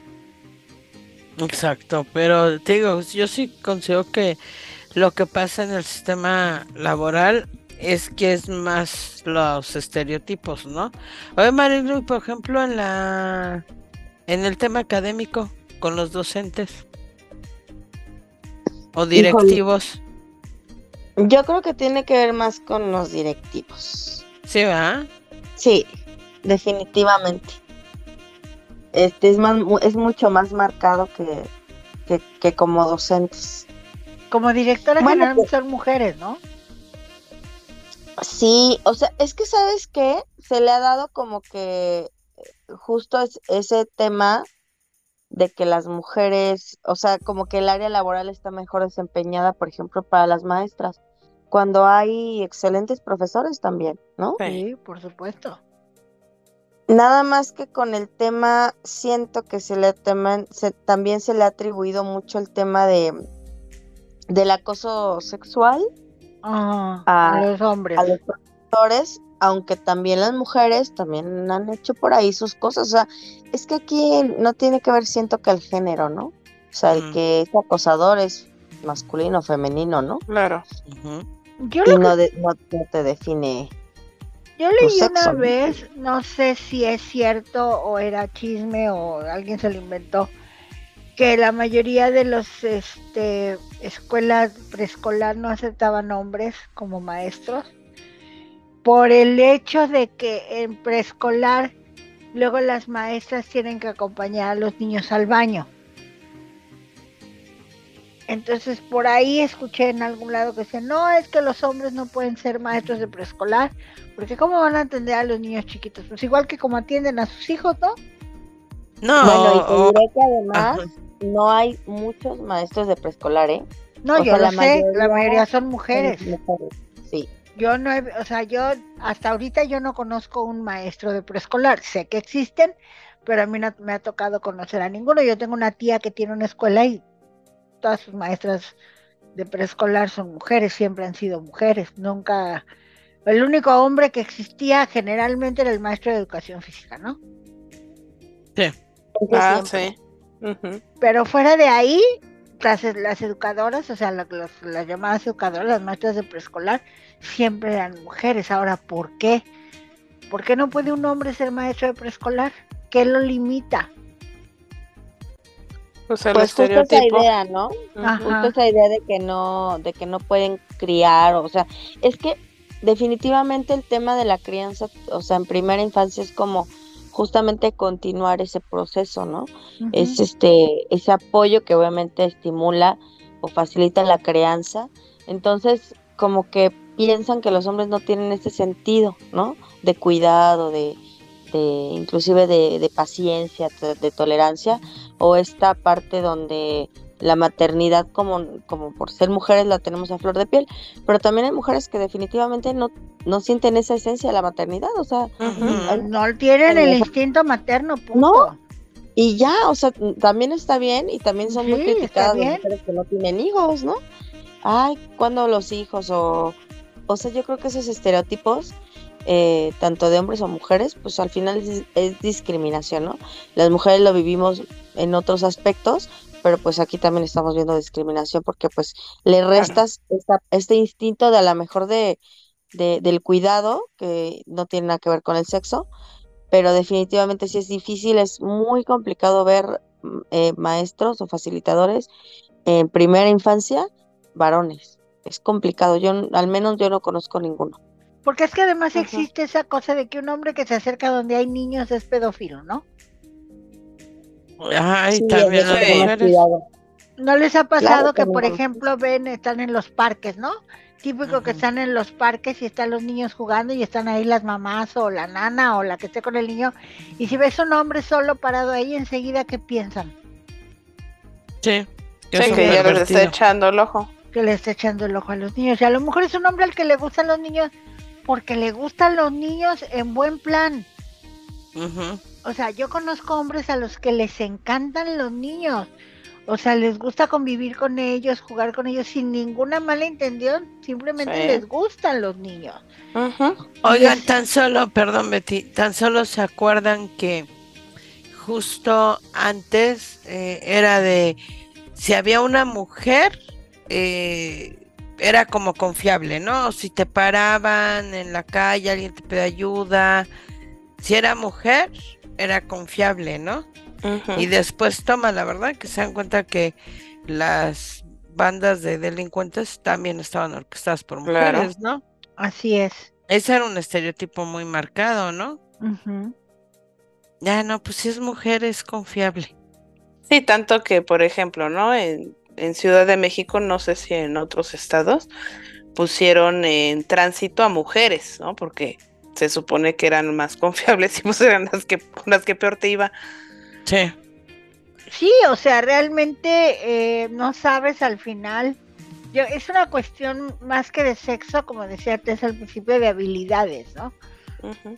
Exacto, pero te digo, yo sí considero que lo que pasa en el sistema laboral es que es más los estereotipos, ¿no? Oye, Marilu, por ejemplo, en el tema académico, con los docentes o Híjole, directivos, yo creo que tiene que ver más con los directivos. ¿sí va? Sí, definitivamente. Es mucho más marcado que como docentes. Como directora Bueno, generalmente son mujeres, ¿no? sí, o sea, es que ¿sabes qué? Se le ha dado como que justo ese tema de que las mujeres, o sea, como que el área laboral está mejor desempeñada, por ejemplo, para las maestras, cuando hay excelentes profesores también, ¿no? Sí. Sí, por supuesto. Nada más que con el tema, siento que también se le ha atribuido mucho el tema del acoso sexual A a, los hombres. a los profesores, aunque también las mujeres también han hecho por ahí sus cosas. O sea, es que aquí no tiene que ver, siento que el género, ¿no? O sea, el Mm, que es acosador es masculino o femenino, ¿no? Claro. ujú. Yo Y lo no te define Yo tu leí una sexo, ¿no? vez, no sé si es cierto o era chisme o alguien se lo inventó, que la mayoría de los escuelas preescolar no aceptaban hombres como maestros por el hecho de que en preescolar luego las maestras tienen que acompañar a los niños al baño. Entonces por ahí escuché en algún lado que decían, no, es que los hombres no pueden ser maestros de preescolar, porque ¿cómo van a atender a los niños chiquitos? Pues igual que como atienden a sus hijos, ¿no? No, Bueno, y te o- diré que además ajá. no hay muchos maestros de preescolar, ¿eh? No, O yo sea, lo sé, la mayoría son son mujeres. mujeres. Sí. Yo no he, o sea, yo hasta ahorita yo no conozco un maestro de preescolar, sé que existen, pero a mí no me ha tocado conocer a ninguno. Yo tengo una tía que tiene una escuela y todas sus maestras de preescolar son mujeres, siempre han sido mujeres, nunca, el único hombre que existía generalmente era el maestro de educación física, ¿no? Sí. Ah, Siempre. sí. Ujú. Pero fuera de ahí, las educadoras, o sea, las llamadas educadoras, las maestras de preescolar, siempre eran mujeres. Ahora, ¿por qué? ¿Por qué no puede un hombre ser maestro de preescolar? ¿Qué lo limita? Pues el Pues justo esa estereotipo. idea, ¿no? Ajá. Justo esa idea de que no pueden criar, o sea, es que definitivamente el tema de la crianza, o sea, en primera infancia es como justamente continuar ese proceso, ¿no? Ujú. Es ese apoyo que obviamente estimula o facilita la crianza. Entonces, como que piensan que los hombres no tienen ese sentido, ¿no? De cuidado, inclusive de paciencia, de tolerancia, o esta parte donde la maternidad como por ser mujeres la tenemos a flor de piel, pero también hay mujeres que definitivamente no sienten esa esencia de la maternidad, o sea, Ujú. No tienen el instinto materno, punto. No. y ya, o sea, también está bien y también son muy Sí, está criticadas las bien. mujeres que no tienen hijos, ¿no? Ay, ¿cuándo los hijos? O sea, yo creo que esos estereotipos, tanto de hombres o mujeres, pues al final es discriminación, ¿no? Las mujeres lo vivimos en otros aspectos, pero pues aquí también estamos viendo discriminación porque pues le restas este instinto de a lo mejor del cuidado, que no tiene nada que ver con el sexo, pero definitivamente sí es difícil, es muy complicado ver maestros o facilitadores en primera infancia, varones. Es complicado, al menos yo no conozco ninguno. Porque es que además Ujú. existe esa cosa de que un hombre que se acerca donde hay niños es pedófilo, ¿no? Ay, Sí, también hay que las tener más mujeres. cuidado. ¿No les ha pasado Claro que, que por no. ejemplo, están en los parques, ¿no? Típico que Ujú. están en los parques y están los niños jugando y están ahí las mamás o la nana o la que esté con el niño. Y si ves un hombre solo parado ahí, enseguida, ¿qué piensan? Sí, que Sí, es un que ya les está pervertido. echando el ojo. Que le está echando el ojo a los niños. Y a lo mejor es un hombre al que le gustan los niños porque le gustan los niños en buen plan. Ujú. O sea, yo conozco hombres a los que les encantan los niños. O sea, les gusta convivir con ellos, jugar con ellos sin ninguna mala intención, simplemente Sí. les gustan los niños. Oigan, es- tan solo, perdón Betty, tan solo se acuerdan que justo antes era de, si había una mujer, era como confiable, ¿no? Si te paraban en la calle, alguien te pedía ayuda, si era mujer, era confiable, ¿no? Y después toma, la verdad, que se dan cuenta que las bandas de delincuentes también estaban orquestadas por Claro. mujeres, ¿no? Así es. Ese era un estereotipo muy marcado, ¿no? Ujú. Ya, no, pues si es mujer es confiable. Sí, tanto que, por ejemplo, ¿no? En Ciudad de México, no sé si en otros estados, pusieron en tránsito a mujeres, ¿no? Porque se supone que eran más confiables y pues eran las que peor te iba. Sí. Sí, o sea, realmente no sabes al final. Es una cuestión más que de sexo, como decía Tess al principio, de habilidades, ¿no? Ujú.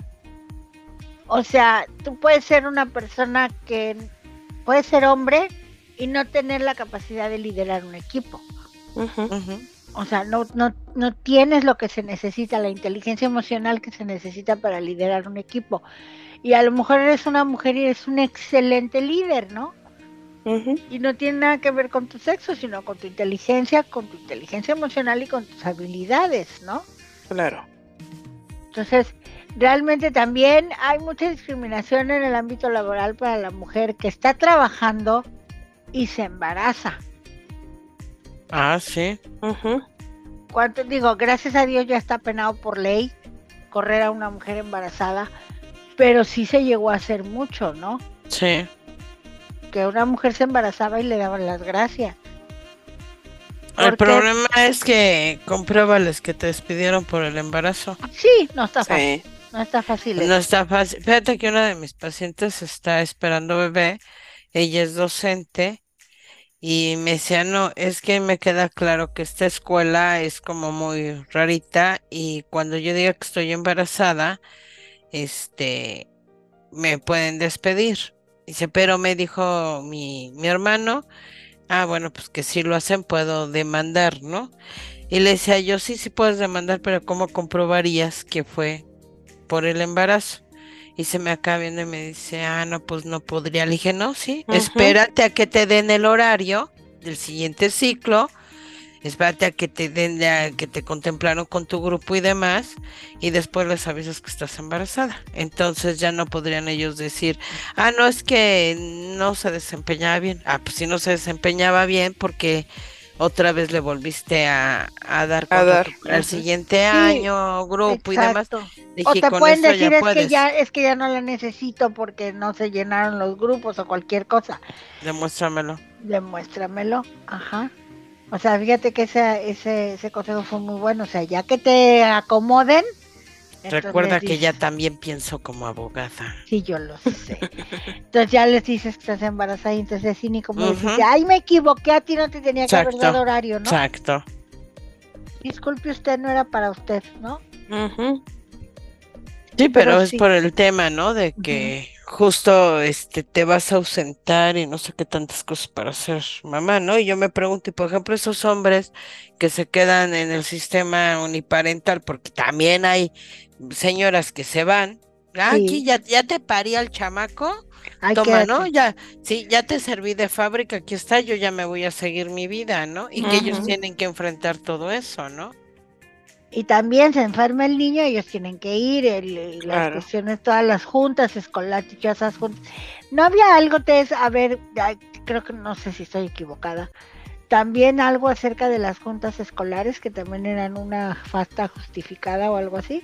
O sea, tú puedes ser una persona que puede ser hombre y no tener la capacidad de liderar un equipo. Ujú. Ujú. O sea, no tienes lo que se necesita, la inteligencia emocional que se necesita para liderar un equipo. Y a lo mejor eres una mujer y eres un excelente líder, ¿no? Ujú. Y no tiene nada que ver con tu sexo, sino con tu inteligencia emocional y con tus habilidades, ¿no? Claro. Entonces, realmente también hay mucha discriminación en el ámbito laboral para la mujer que está trabajando y se embaraza. Ah, sí. Ujú. ¿Cuánto digo? Gracias a Dios ya está penado por ley correr a una mujer embarazada, pero sí se llegó a hacer mucho, ¿no? Sí. Que una mujer se embarazaba y le daban las gracias. El Porque problema es que compruébales que te despidieron por el embarazo. sí, no está fácil, Sí. no está fácil No eso. está fácil. Fíjate que una de mis pacientes está esperando bebé. Ella es docente y me decía, no, es que me queda claro que esta escuela es como muy rarita y cuando yo diga que estoy embarazada, me pueden despedir. Dice, pero me dijo mi hermano, bueno, pues que si lo hacen puedo demandar, ¿no? Y le decía yo, sí, sí puedes demandar, pero ¿cómo comprobarías que fue por el embarazo? Y se me acaba viendo y me dice, no, pues no podría. Le dije, no, sí, Ujú. espérate a que te den el horario del siguiente ciclo, espérate a que te den, que te contemplaron con tu grupo y demás, y después les avisas que estás embarazada. Entonces ya no podrían ellos decir, no, es que no se desempeñaba bien. Pues si no se desempeñaba bien, porque otra vez le volviste a dar A dar. contrato para el Ujú. siguiente Sí, año, grupo y demás. exacto. O Dije, te con pueden eso decir ya puedes. es que ya no la necesito porque no se llenaron los grupos o cualquier cosa. Demuéstramelo. Demuéstramelo, ajá. O sea, fíjate que ese consejo fue muy bueno. O sea, ya que te acomoden, Recuerda entonces que ya dices, también pienso como abogada. sí, yo lo sé. Entonces ya les dices que estás embarazada y entonces sí, ni como Ujú. dices, ay, me equivoqué, a ti no te tenía que haber Exacto. dado horario, ¿no? Exacto. Disculpe usted, no era para usted, ¿no? Ujú. Sí, pero es sí. por el tema, ¿no? De que justo te vas a ausentar y no sé qué tantas cosas para ser mamá, ¿no? Y yo me pregunto, y por ejemplo, esos hombres que se quedan en el sistema uniparental, porque también hay señoras que se van, aquí Sí, ya te parí al chamaco, ay, toma, ¿no? quédate. Ya, sí, ya te serví de fábrica, aquí está, yo ya me voy a seguir mi vida, ¿no? Y que ellos Ujú. tienen que enfrentar todo eso, ¿no? Y también se enferma el niño, ellos tienen que ir, y las Claro. cuestiones, todas las juntas escolares, esas juntas. No había algo, Tess, a ver, creo que no sé si estoy equivocada. También algo acerca de las juntas escolares que también eran una falta justificada o algo así.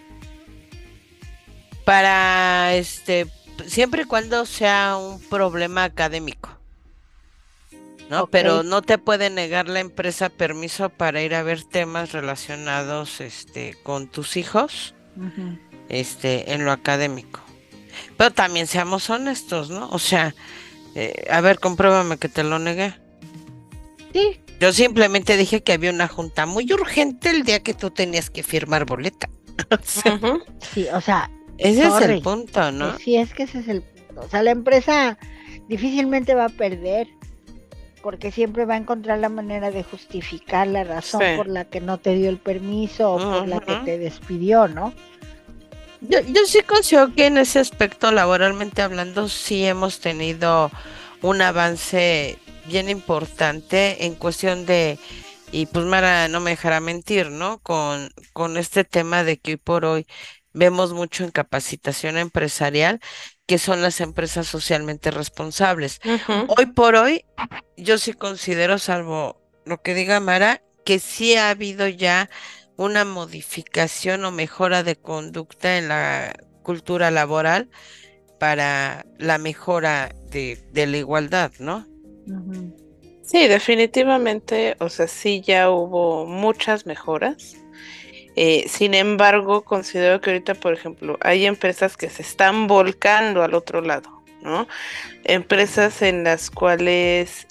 Para siempre y cuando sea un problema académico, ¿no? Ok. Pero no te puede negar la empresa permiso para ir a ver temas relacionados con tus hijos Ujú. en lo académico. Pero también seamos honestos, ¿no? O sea, a ver, compruébame que te lo negué. Sí, Yo simplemente dije que había una junta muy urgente el día que tú tenías que firmar boleta. O sea, Ujú. sí, o sea, ese es sorry. el punto, ¿no? Sí, es que ese es el punto. O sea, la empresa difícilmente va a perder. porque siempre va a encontrar la manera de justificar la razón Sí. por la que no te dio el permiso o por la que Ujú. te despidió, ¿no? Yo sí considero que en ese aspecto, laboralmente hablando, sí hemos tenido un avance bien importante en cuestión de, y pues Mara no me dejará mentir, ¿no? Con este tema de que hoy por hoy vemos mucho en capacitación empresarial, que son las empresas socialmente responsables. Ujú. Hoy por hoy, yo sí considero, salvo lo que diga Mara, que sí ha habido ya una modificación o mejora de conducta en la cultura laboral para la mejora de la igualdad, ¿no? Ujú. Sí, definitivamente, o sea, sí ya hubo muchas mejoras. Sin embargo, considero que ahorita, por ejemplo, hay empresas que se están volcando al otro lado, ¿no? Empresas en las cuales,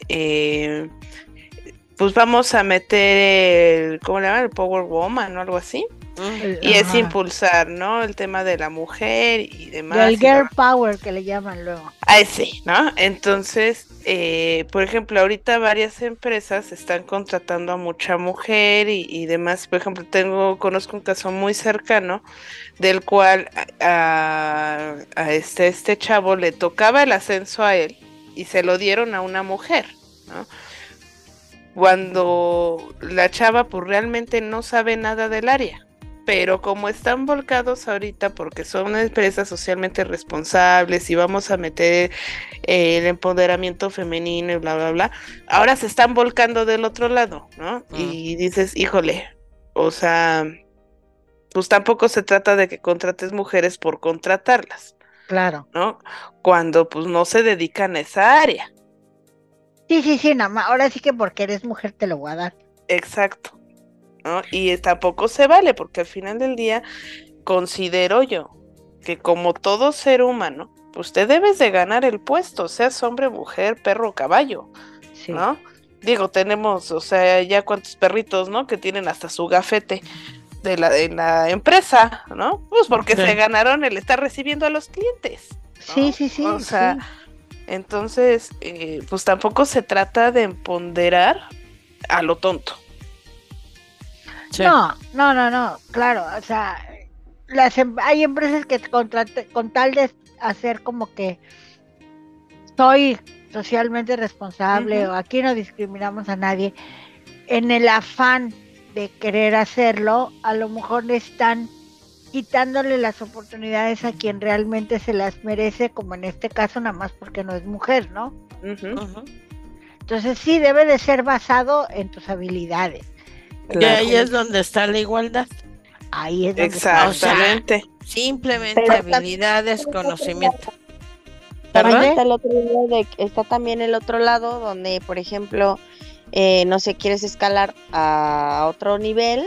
pues vamos a meter el, ¿cómo le llaman? El Power Woman o algo así. Y es Ajá. impulsar, ¿no? El tema de la mujer y demás. Del y bla, girl bla. power que le llaman luego. Sí, ¿no? Entonces, por ejemplo, ahorita varias empresas están contratando a mucha mujer y demás. Por ejemplo, conozco un caso muy cercano del cual a este chavo le tocaba el ascenso a él y se lo dieron a una mujer, ¿no? Cuando la chava pues realmente no sabe nada del área. Pero como están volcados ahorita porque son empresas socialmente responsables y vamos a meter el empoderamiento femenino y bla, bla, bla, ahora se están volcando del otro lado, ¿no? Y dices, híjole, o sea, pues tampoco se trata de que contrates mujeres por contratarlas, Claro. ¿no? Cuando pues no se dedican a esa área. Sí, nada más. Ahora sí que porque eres mujer te lo voy a dar. Exacto, ¿no? Y tampoco se vale, porque al final del día considero yo que como todo ser humano, pues te debes de ganar el puesto, seas hombre, mujer, perro o caballo, Sí. ¿no? Digo, tenemos, o sea, ya cuántos perritos, ¿no? Que tienen hasta su gafete de la empresa, ¿no? Pues porque Sí. se ganaron el estar recibiendo a los clientes, ¿no? Sí. O sea, sí. entonces, pues tampoco se trata de empoderar a lo tonto. Sí. No, claro, o sea, hay empresas que con tal de hacer como que soy socialmente responsable Ujú. o aquí no discriminamos a nadie, en el afán de querer hacerlo, a lo mejor le están quitándole las oportunidades a quien realmente se las merece, como en este caso nada más porque no es mujer, ¿no? Ujú. Ujú. Entonces sí debe de ser basado en tus habilidades. Y Claro. ahí es donde está la igualdad. Ahí es donde está. Exactamente. Simplemente Pero habilidades, conocimiento. También ¿Mande? está el otro lado está también el otro lado donde, por ejemplo, no sé, quieres escalar a otro nivel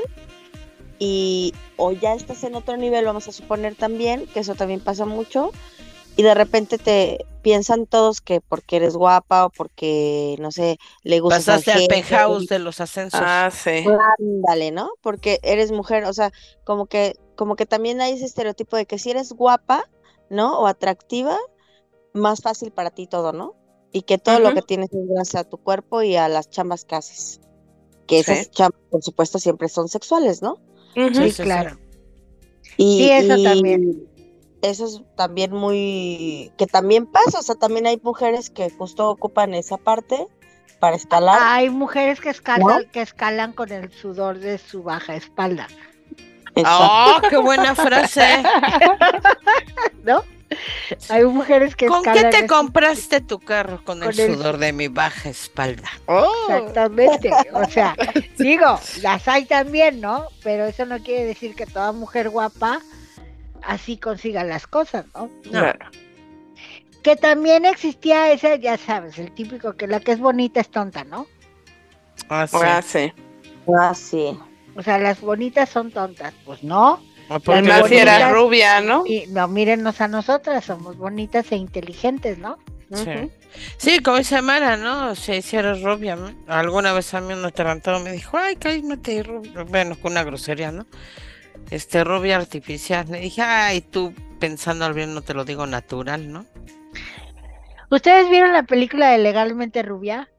o ya estás en otro nivel, vamos a suponer también, que eso también pasa mucho, y de repente te piensan todos que porque eres guapa o porque, no sé, le gustas al Pasaste al jefe, penthouse de los ascensos. Sí. ándale, ¿no? Porque eres mujer, o sea, como que también hay ese estereotipo de que si eres guapa, ¿no? O atractiva, más fácil para ti todo, ¿no? Y que todo lo Ujú. que tienes es gracias a tu cuerpo y a las chambas que haces. Que Sí. esas chambas, por supuesto, siempre son sexuales, ¿no? Ujú. Sí, Sí. claro. Y, Sí, eso y también. eso es también que también pasa, o sea, también hay mujeres que justo ocupan esa parte para escalar, Hay mujeres que ¿no? escalan con el sudor de su baja espalda, ¡Oh, qué buena frase! ¿no? Hay mujeres que ¿Con qué escalan te así. compraste tu carro? Con el Con el sudor de mi baja espalda. Exactamente, o sea, digo, las hay también, ¿no? Pero eso no quiere decir que toda mujer guapa así consiga las cosas, ¿no? Claro. Que también existía ese, ya sabes, el típico que la que es bonita es tonta, ¿no? Ah, sí. Sí. Ah, sí. O sea, las bonitas son tontas, pues no. Ah, porque Las Más si era bonitas- rubia, ¿no? Y no, mírennos a nosotras, somos bonitas e inteligentes, ¿no? Sí. Ujú. Sí, como dice Mara, ¿no? Si eres rubia, ¿no? Alguna vez a mí un atarantado me dijo, ay, cálmate, rubia. Bueno, con una grosería, ¿no? Rubia artificial. Le dije, ay, tú pensando al bien no te lo digo natural, ¿no? ¿Ustedes vieron la película de Legalmente Rubia?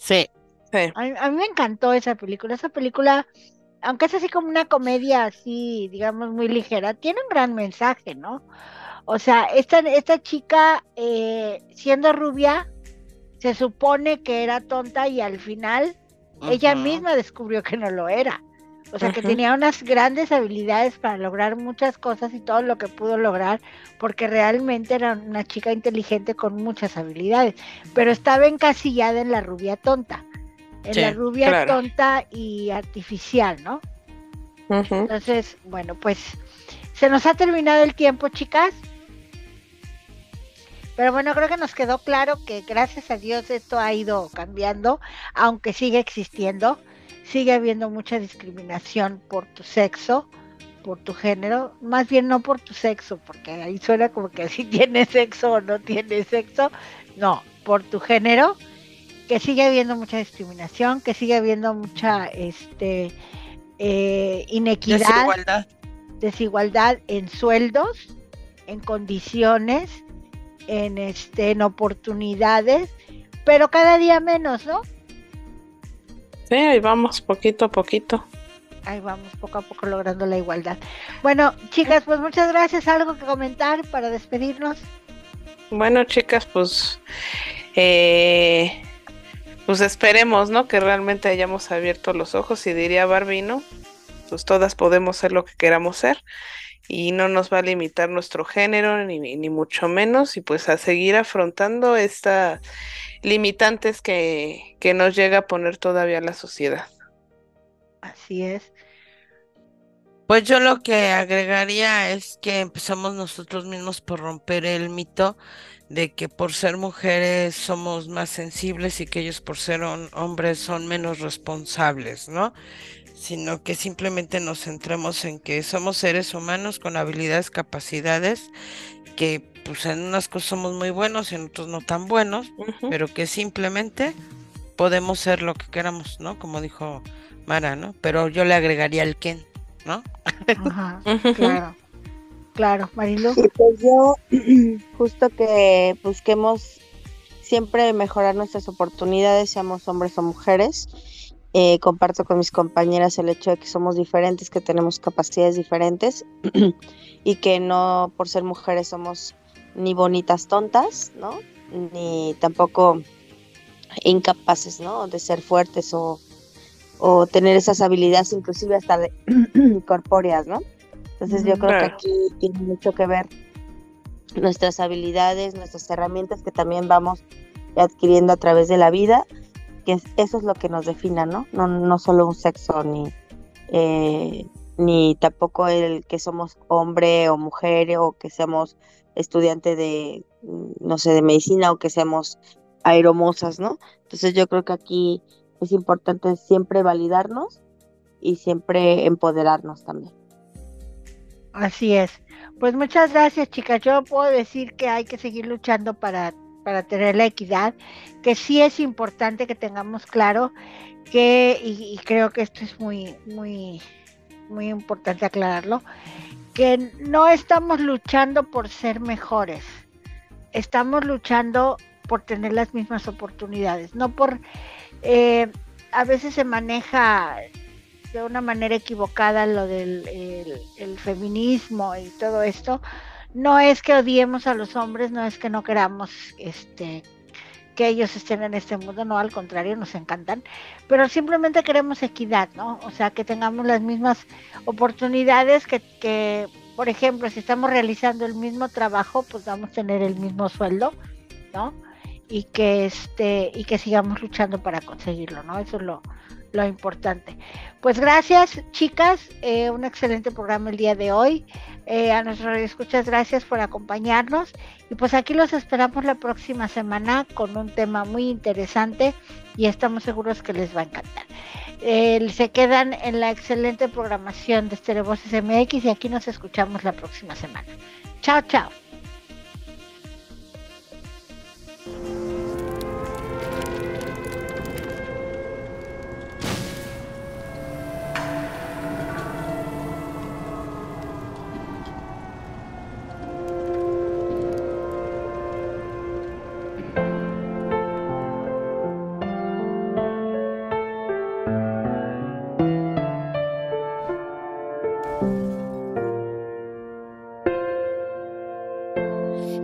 Sí, Sí. A mí me encantó esa película. Esa película, aunque es así como una comedia así, digamos, muy ligera, tiene un gran mensaje, ¿no? O sea, esta chica, siendo rubia, se supone que era tonta y al final ella ujú, misma descubrió que no lo era. O sea, que Ujú. tenía unas grandes habilidades para lograr muchas cosas y todo lo que pudo lograr, porque realmente era una chica inteligente con muchas habilidades, pero estaba encasillada en la sí. rubia Claro. tonta y artificial, ¿no? Ujú. Entonces, bueno, pues se nos ha terminado el tiempo, chicas. Pero bueno, creo que nos quedó claro que gracias a Dios esto ha ido cambiando, aunque sigue existiendo, sigue habiendo mucha discriminación por tu sexo, por tu género, más bien no por tu sexo, porque ahí suena como que si tienes sexo o no tienes sexo, no, por tu género, que sigue habiendo mucha discriminación, que sigue habiendo mucha inequidad, Desigualdad. desigualdad en sueldos, en condiciones, en oportunidades, pero cada día menos, ¿no? Sí, ahí vamos, poquito a poquito. Ahí vamos, poco a poco logrando la igualdad. Bueno, chicas, pues muchas gracias. ¿Algo que comentar para despedirnos? Bueno, chicas, pues esperemos, ¿no? Que realmente hayamos abierto los ojos y diría Barbie, ¿no? Pues todas podemos ser lo que queramos ser y no nos va a limitar nuestro género ni mucho menos y pues a seguir afrontando estas limitantes que nos llega a poner todavía la sociedad. Así es. Pues yo lo que agregaría es que empezamos nosotros mismos por romper el mito de que por ser mujeres somos más sensibles y que ellos por ser hombres son menos responsables, ¿no? Sino que simplemente nos centremos en que somos seres humanos con habilidades, capacidades, que pues en unas cosas somos muy buenos y en otros no tan buenos, Ujú. pero que simplemente podemos ser lo que queramos, ¿no? Como dijo Mara, ¿no? Pero yo le agregaría el Ken, ¿no? Ajá, Ujú. claro, claro. Marilu. Y pues yo, justo que busquemos siempre mejorar nuestras oportunidades, seamos hombres o mujeres. Comparto con mis compañeras el hecho de que somos diferentes, que tenemos capacidades diferentes y que no por ser mujeres somos ni bonitas tontas, ¿no? Ni tampoco incapaces, ¿no? De ser fuertes o tener esas habilidades inclusive hasta de corpóreas, ¿no? Entonces yo creo que Claro. aquí tiene mucho que ver nuestras habilidades, nuestras herramientas que también vamos adquiriendo a través de la vida, que eso es lo que nos defina, ¿no? No solo un sexo ni tampoco el que somos hombre o mujer o que seamos estudiante de, no sé, de medicina o que seamos aeromosas, ¿no? Entonces yo creo que aquí es importante siempre validarnos y siempre empoderarnos también. Así es. Pues muchas gracias, chicas. Yo puedo decir que hay que seguir luchando para tener la equidad, que sí es importante que tengamos claro y creo que esto es muy, muy, muy importante aclararlo, que no estamos luchando por ser mejores, estamos luchando por tener las mismas oportunidades, no por, eh, a veces se maneja de una manera equivocada lo del el feminismo y todo esto. No es que odiemos a los hombres, no es que no queramos que ellos estén en este mundo, no, al contrario, nos encantan, pero simplemente queremos equidad, ¿no? O sea, que tengamos las mismas oportunidades, que por ejemplo, si estamos realizando el mismo trabajo, pues vamos a tener el mismo sueldo, ¿no? Y que sigamos luchando para conseguirlo, ¿no? Eso es lo importante. Pues gracias, chicas, un excelente programa el día de hoy. A nuestros escuchas, gracias por acompañarnos. Y pues aquí los esperamos la próxima semana con un tema muy interesante y estamos seguros que les va a encantar. Se quedan en la excelente programación de Estereovoces MX y aquí nos escuchamos la próxima semana. Chao, chao.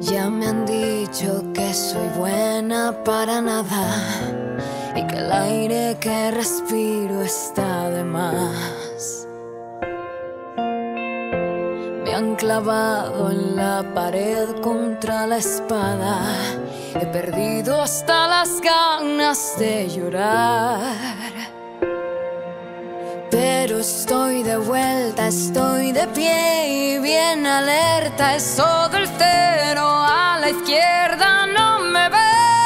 Ya me han dicho que soy buena para nada y que el aire que respiro está de más. Me han clavado en la pared contra la espada. He perdido hasta las ganas de llorar. Pero estoy de vuelta, estoy de pie y bien alerta. Eso del cero a la izquierda no me ve.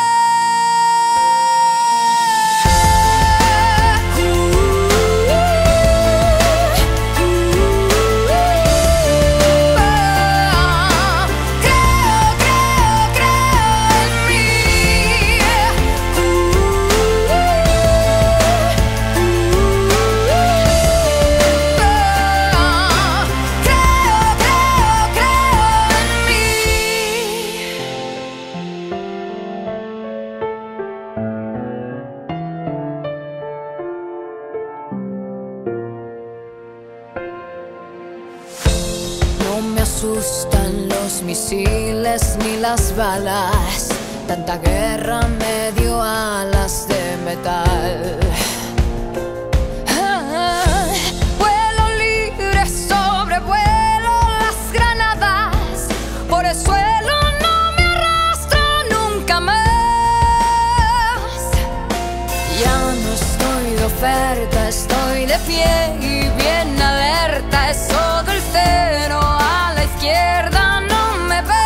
Asustan los misiles ni las balas. Tanta guerra me dio alas de metal. Vuelo libre, sobrevuelo las granadas. Por el suelo no me arrastro nunca más. Ya no estoy de oferta, estoy de pie y bien alerta. Eso del cero a la izquierda no me ve.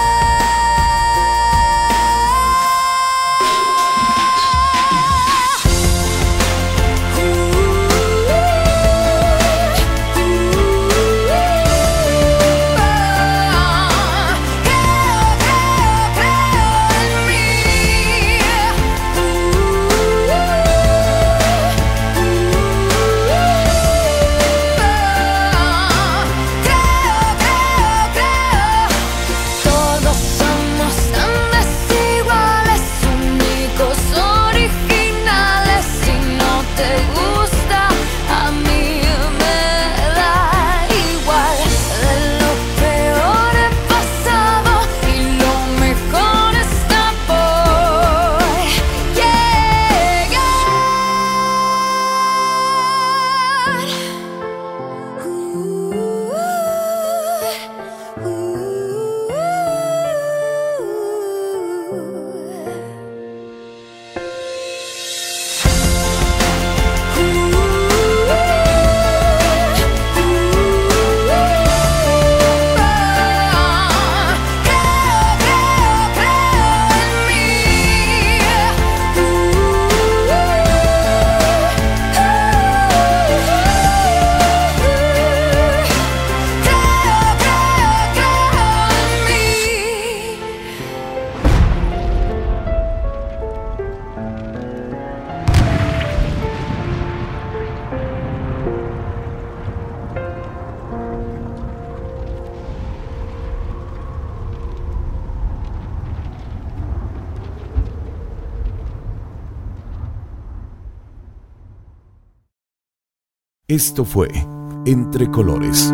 Esto fue Entre Colores,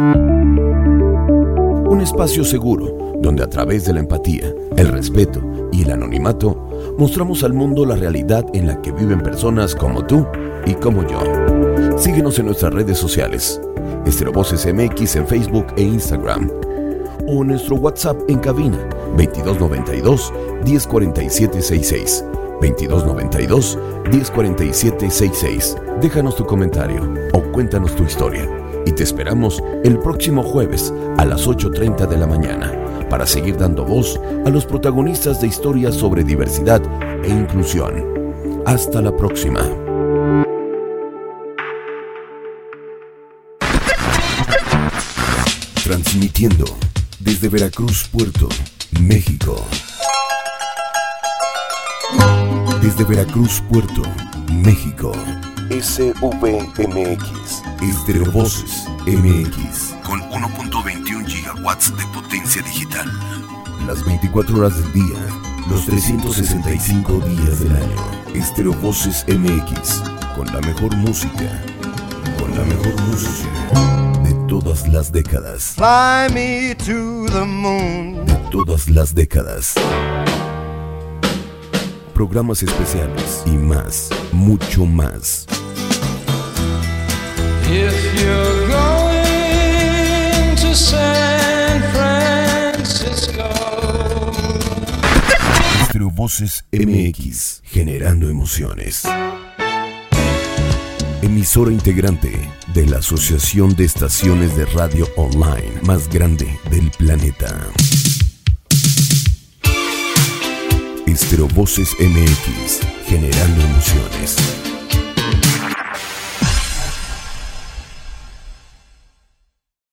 un espacio seguro donde a través de la empatía, el respeto y el anonimato mostramos al mundo la realidad en la que viven personas como tú y como yo. Síguenos en nuestras redes sociales, Estéreo Voces MX en Facebook e Instagram, o nuestro WhatsApp en cabina 2292 1047 66. 2292 1047 66. Déjanos tu comentario o cuéntanos tu historia y te esperamos el próximo jueves a las 8:30 de la mañana para seguir dando voz a los protagonistas de historias sobre diversidad e inclusión. Hasta la próxima. Transmitiendo desde Veracruz, Puerto, México. Desde Veracruz, Puerto, México. SVMX. Estéreo Voces MX. Con 1.21 gigawatts de potencia digital. Las 24 horas del día, los 365 días del año. Estéreo Voces MX. Con la mejor música. Con la mejor música de todo todas las décadas. Fly me to the moon. De todas las décadas. Programas especiales y más, mucho más. If you're going to San Francisco. Estéreo Voces MX, generando emociones. Emisora integrante de la Asociación de Estaciones de Radio Online más grande del planeta. Estéreo Voces MX, generando emociones.